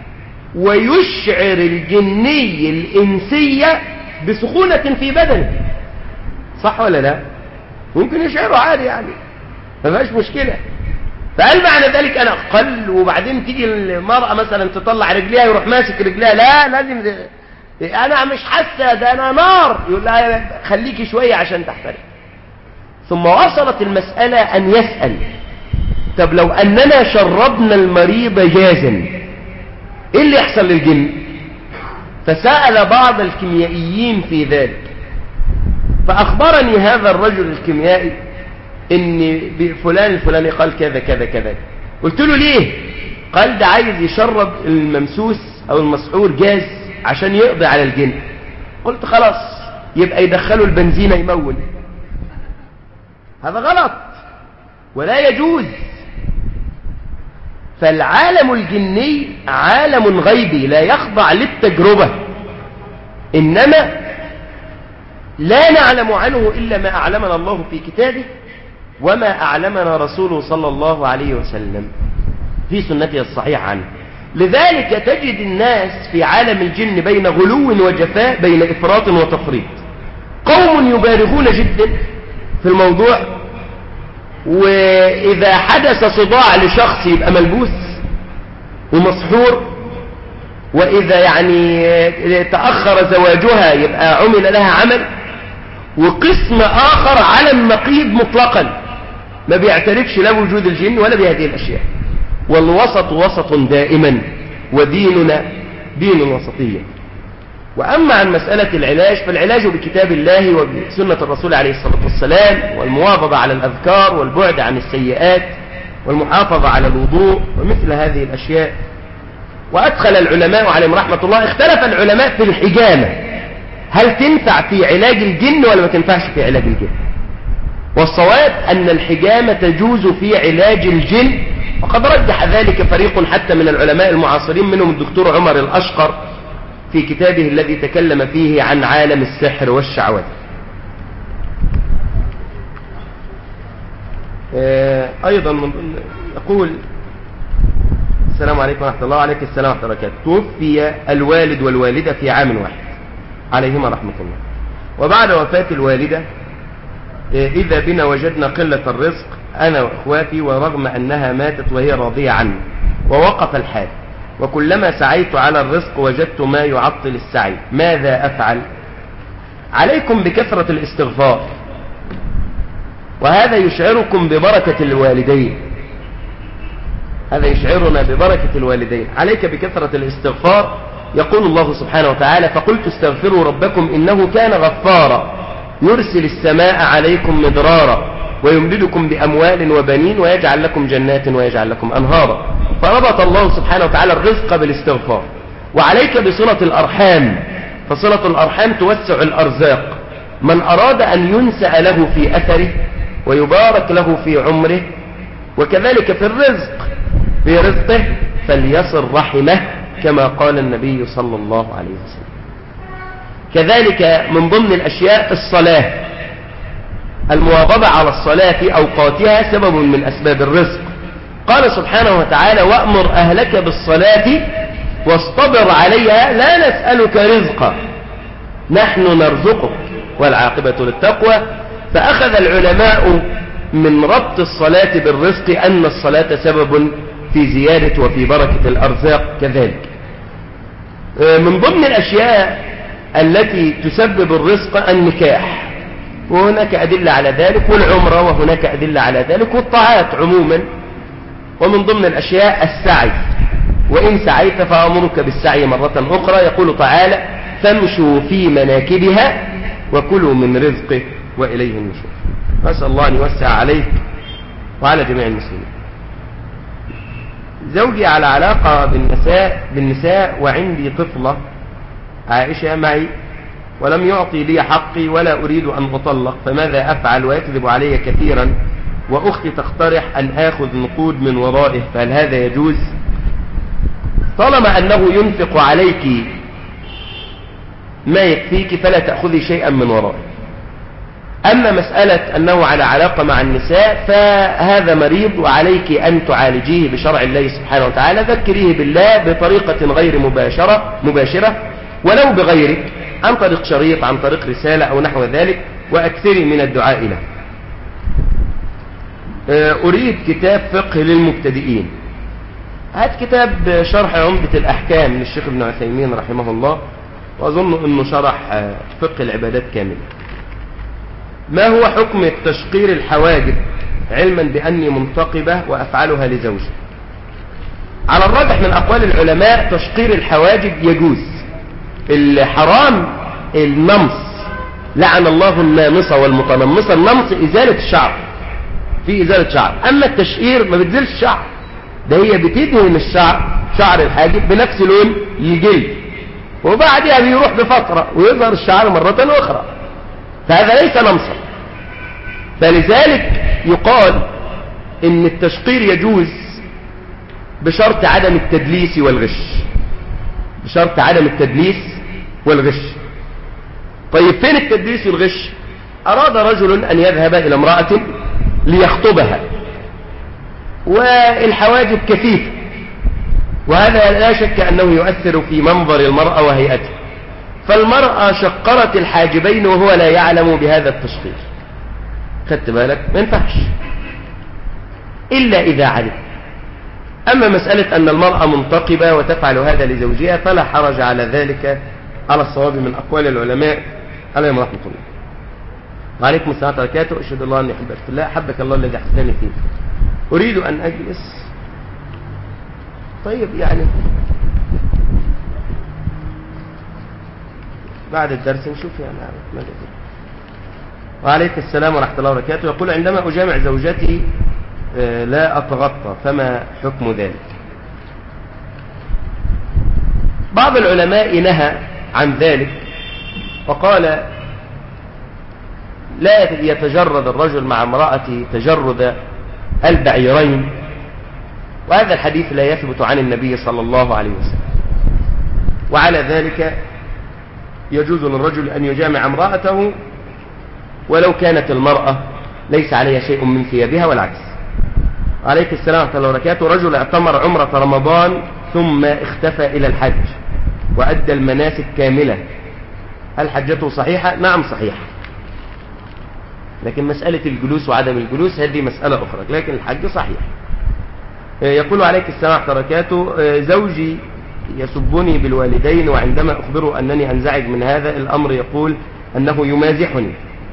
ويشعر الجني الإنسية بسخونة في بدنه، صح ولا لا؟ ممكن يشعره عادي يعني، ما فيهاش مشكلة. فهل معنى ذلك أنا أقل؟ وبعدين تيجي المرأة مثلا تطلع رجليها يروح ماسك رجليها، لا، لازم أنا مش حاسة، ده أنا نار. يقول لها خليكي شوية عشان تحترق. ثم وصلت المسألة أن يسأل طب لو أننا شربنا المريض جازا إيه اللي يحصل للجن؟ فسأل بعض الكيميائيين في ذلك، فأخبرني هذا الرجل الكيميائي إن فلان الفلاني قال كذا كذا كذا. قلت له ليه؟ قال ده عايز يشرب الممسوس أو المسحور جاز عشان يقضي على الجن. قلت خلاص يبقى يدخلوا البنزين يمول. هذا غلط ولا يجوز. فالعالم الجني عالم غيبي لا يخضع للتجربة، إنما لا نعلم عنه إلا ما أعلمنا الله في كتابه وما أعلمنا رسوله صلى الله عليه وسلم في سنته الصحيحة عنه. لذلك تجد الناس في عالم الجن بين غلو وجفاء، بين إفراط وتفريط. قوم يبالغون جدا في الموضوع، وإذا حدث صداع لشخص يبقى ملبوس ومسحور، وإذا يعني تأخر زواجها يبقى عمل لها عمل. وقسم آخر على النقيض مطلقا ما بيعترفش لا بوجود الجن ولا بهذه الأشياء. والوسط وسط دائما، وديننا دين وسطية. وأما عن مسألة العلاج فالعلاج بكتاب الله وبسنة الرسول عليه الصلاة والسلام، والمواظبة على الأذكار والبعد عن السيئات والمحافظة على الوضوء ومثل هذه الأشياء. وأدخل العلماء عليهم رحمة الله، اختلف العلماء في الحجامة، هل تنفع في علاج الجن ولا ما تنفعش في علاج الجن؟ والصواب أن الحجامة تجوز في علاج الجن، وقد رجح ذلك فريق حتى من العلماء المعاصرين، منهم الدكتور عمر الأشقر في كتابه الذي تكلم فيه عن عالم السحر والشعوذة. أيضا يقول: السلام عليكم ورحمة الله. وعليكم السلام ورحمة الله وبركاته. توفي الوالد والوالدة في عام واحد عليهما رحمة الله، وبعد وفاة الوالدة إذا بنا وجدنا قلة الرزق أنا وإخواتي، ورغم أنها ماتت وهي راضية عني، ووقف الحال، وكلما سعيت على الرزق وجدت ما يعطل السعي، ماذا أفعل؟ عليكم بكثرة الاستغفار، وهذا يشعركم ببركة الوالدين، هذا يشعرنا ببركة الوالدين. عليك بكثرة الاستغفار. يقول الله سبحانه وتعالى: فقلت استغفروا ربكم إنه كان غفارا يرسل السماء عليكم مدرارا ويمددكم بأموال وبنين ويجعل لكم جنات ويجعل لكم أنهارا. فربط الله سبحانه وتعالى الرزق بالاستغفار. وعليك بصلة الأرحام، فصلة الأرحام توسع الأرزاق. من أراد أن ينسأ له في أثره ويبارك له في عمره، وكذلك في الرزق في رزقه، فليصل رحمه كما قال النبي صلى الله عليه وسلم. كذلك من ضمن الأشياء الصلاة، المواظبة على الصلاة في أوقاتها سبب من أسباب الرزق. قال سبحانه وتعالى: وأمر أهلك بالصلاة واصطبر عليها لا نسألك رزقا نحن نرزقك والعاقبة للتقوى. فأخذ العلماء من ربط الصلاة بالرزق أن الصلاة سبب في زيادة وفي بركة الأرزاق. كذلك من ضمن الأشياء التي تسبب الرزق النكاح، وهناك أدلة على ذلك، والعمرة وهناك أدلة على ذلك، والطاعات عموما. ومن ضمن الأشياء السعي، وإن سعيت فأمرك بالسعي مرة أخرى. يقول تعالى: فامشوا في مناكبها وكلوا من رزقه وإليه النشور. نسأل الله أن يوسع عليك وعلى جميع المسلمين. زوجي على علاقة بالنساء وعندي طفلة عائشة معي، ولم يعطي لي حقي ولا أريد أن أطلق، فماذا أفعل؟ ويكذب علي كثيرا، وأختي تقترح أن آخذ نقود من ورائه، فهل هذا يجوز؟ طالما أنه ينفق عليك ما يكفيك فلا تأخذي شيئا من ورائه. أما مسألة أنه على علاقة مع النساء فهذا مريض، وعليك أن تعالجيه بشرع الله سبحانه وتعالى. ذكريه بالله بطريقة غير مباشرة ولو بغيرك، عن طريق شريط، عن طريق رسالة أو نحو ذلك، وأكثري من الدعاء له. أريد كتاب فقه للمبتدئين. هذا كتاب شرح عمدة الأحكام للشيخ ابن عثيمين رحمه الله، وأظن أنه شرح فقه العبادات كامل. ما هو حكم تشقير الحواجب علما بأني منتقبة وأفعلها لزوجي؟ على الراجح من أقوال العلماء تشقير الحواجب يجوز، الحرام النمص، لعن الله النامصة والمتنمصة. النمص إزالة الشعر، في إزالة شعر. أما التشقير ما بتزيلش الشعر، ده هي بتدهن الشعر، شعر الحاجب بنفس لون الجلد، وبعدها بيروح بفترة ويظهر الشعر مرة أخرى، فهذا ليس نمصا. فلذلك يقال إن التشقير يجوز بشرط عدم التدليس والغش، بشرط عدم التدليس والغش. طيب فين التدليس والغش؟ أراد رجل أن يذهب إلى امرأة ليخطبها والحواجب كثيفة، وهذا لا شك أنه يؤثر في منظر المرأة وهيئتها، فالمرأة شقرت الحاجبين وهو لا يعلم بهذا التشقير. خدت بالك؟ ما ينفعش إلا إذا علم. أما مسألة أن المرأة منتقبة وتفعل هذا لزوجها فلا حرج على ذلك، على الصواب من أقوال العلماء عليهم رحمة الله. وعليكم السلام ورحمة الله وبركاته. أشهد الله أني أحبك في الله، أحبك الله الذي أحبني فيه. أريد أن أجلس. طيب يعني بعد الدرس نشوف يعني ماذا. وعليكم السلام ورحمة الله وبركاته. يقول عندما أجامع زوجتي لا أتغطى، فما حكم ذلك؟ بعض العلماء نهى عن ذلك وقال لا يتجرد الرجل مع امرأته تجرد البعيرين، وهذا الحديث لا يثبت عن النبي صلى الله عليه وسلم. وعلى ذلك يجوز للرجل أن يجامع امرأته ولو كانت المرأة ليس عليها شيء من ثيابها والعكس. عليك السلام ورحمة الله وبركاته. رجل اعتمر عمرة رمضان ثم اختفى إلى الحج وأدى المناسك كاملة، هل حجته صحيحة؟ نعم صحيحة، لكن مسألة الجلوس وعدم الجلوس هذه مسألة أخرى، لكن الحج صحيح. يقول عليك السلام ورحمة الله وبركاته. زوجي يسبني بالوالدين، وعندما أخبره أنني أنزعج من هذا الأمر يقول أنه يمازحني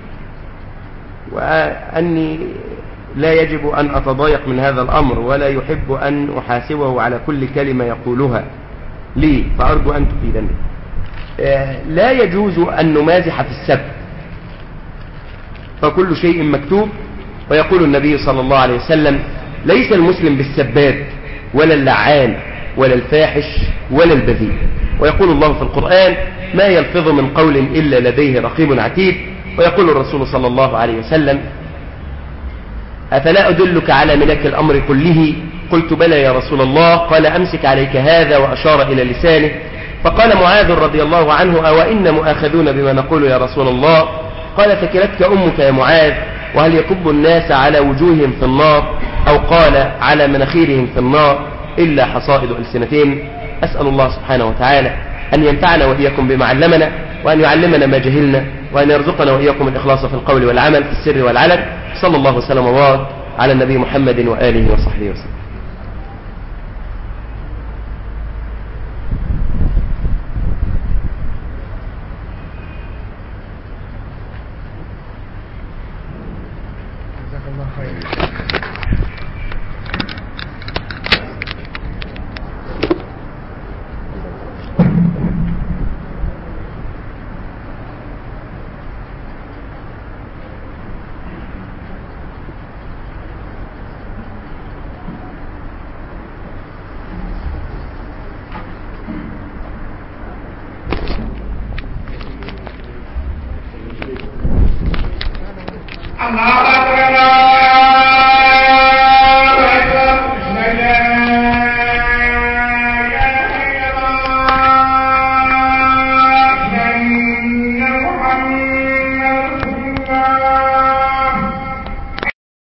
وأني لا يجب أن أتضايق من هذا الأمر، ولا يحب أن أحاسبه على كل كلمة يقولها لي، فأرجو أن تفيدني. لا يجوز أن نمازح في السب، فكل شيء مكتوب. ويقول النبي صلى الله عليه وسلم ليس المسلم بالسباب ولا اللعان ولا الفاحش ولا البذيء. ويقول الله في القرآن ما يلفظ من قول إلا لديه رقيب عتيد. ويقول الرسول صلى الله عليه وسلم أفلا أدلك على ملك الأمر كله؟ قلت بلى يا رسول الله. قال أمسك عليك هذا، وأشار إلى لسانه. فقال معاذ رضي الله عنه أوإن مؤاخذون بما نقول يا رسول الله؟ قال ثكلتك أمك يا معاذ، وهل يكب الناس على وجوههم في النار، أو قال على مناخيرهم في النار إلا حصائد ألسنتهم. أسأل الله سبحانه وتعالى أن ينفعنا وإياكم بما علمنا، وأن يعلمنا ما جهلنا، وأن يرزقنا وإياكم الإخلاص في القول والعمل في السر والعلن. صلى الله وسلم وبارك على النبي محمد وآله وصحبه وسلم. جزاك الله خير. Allah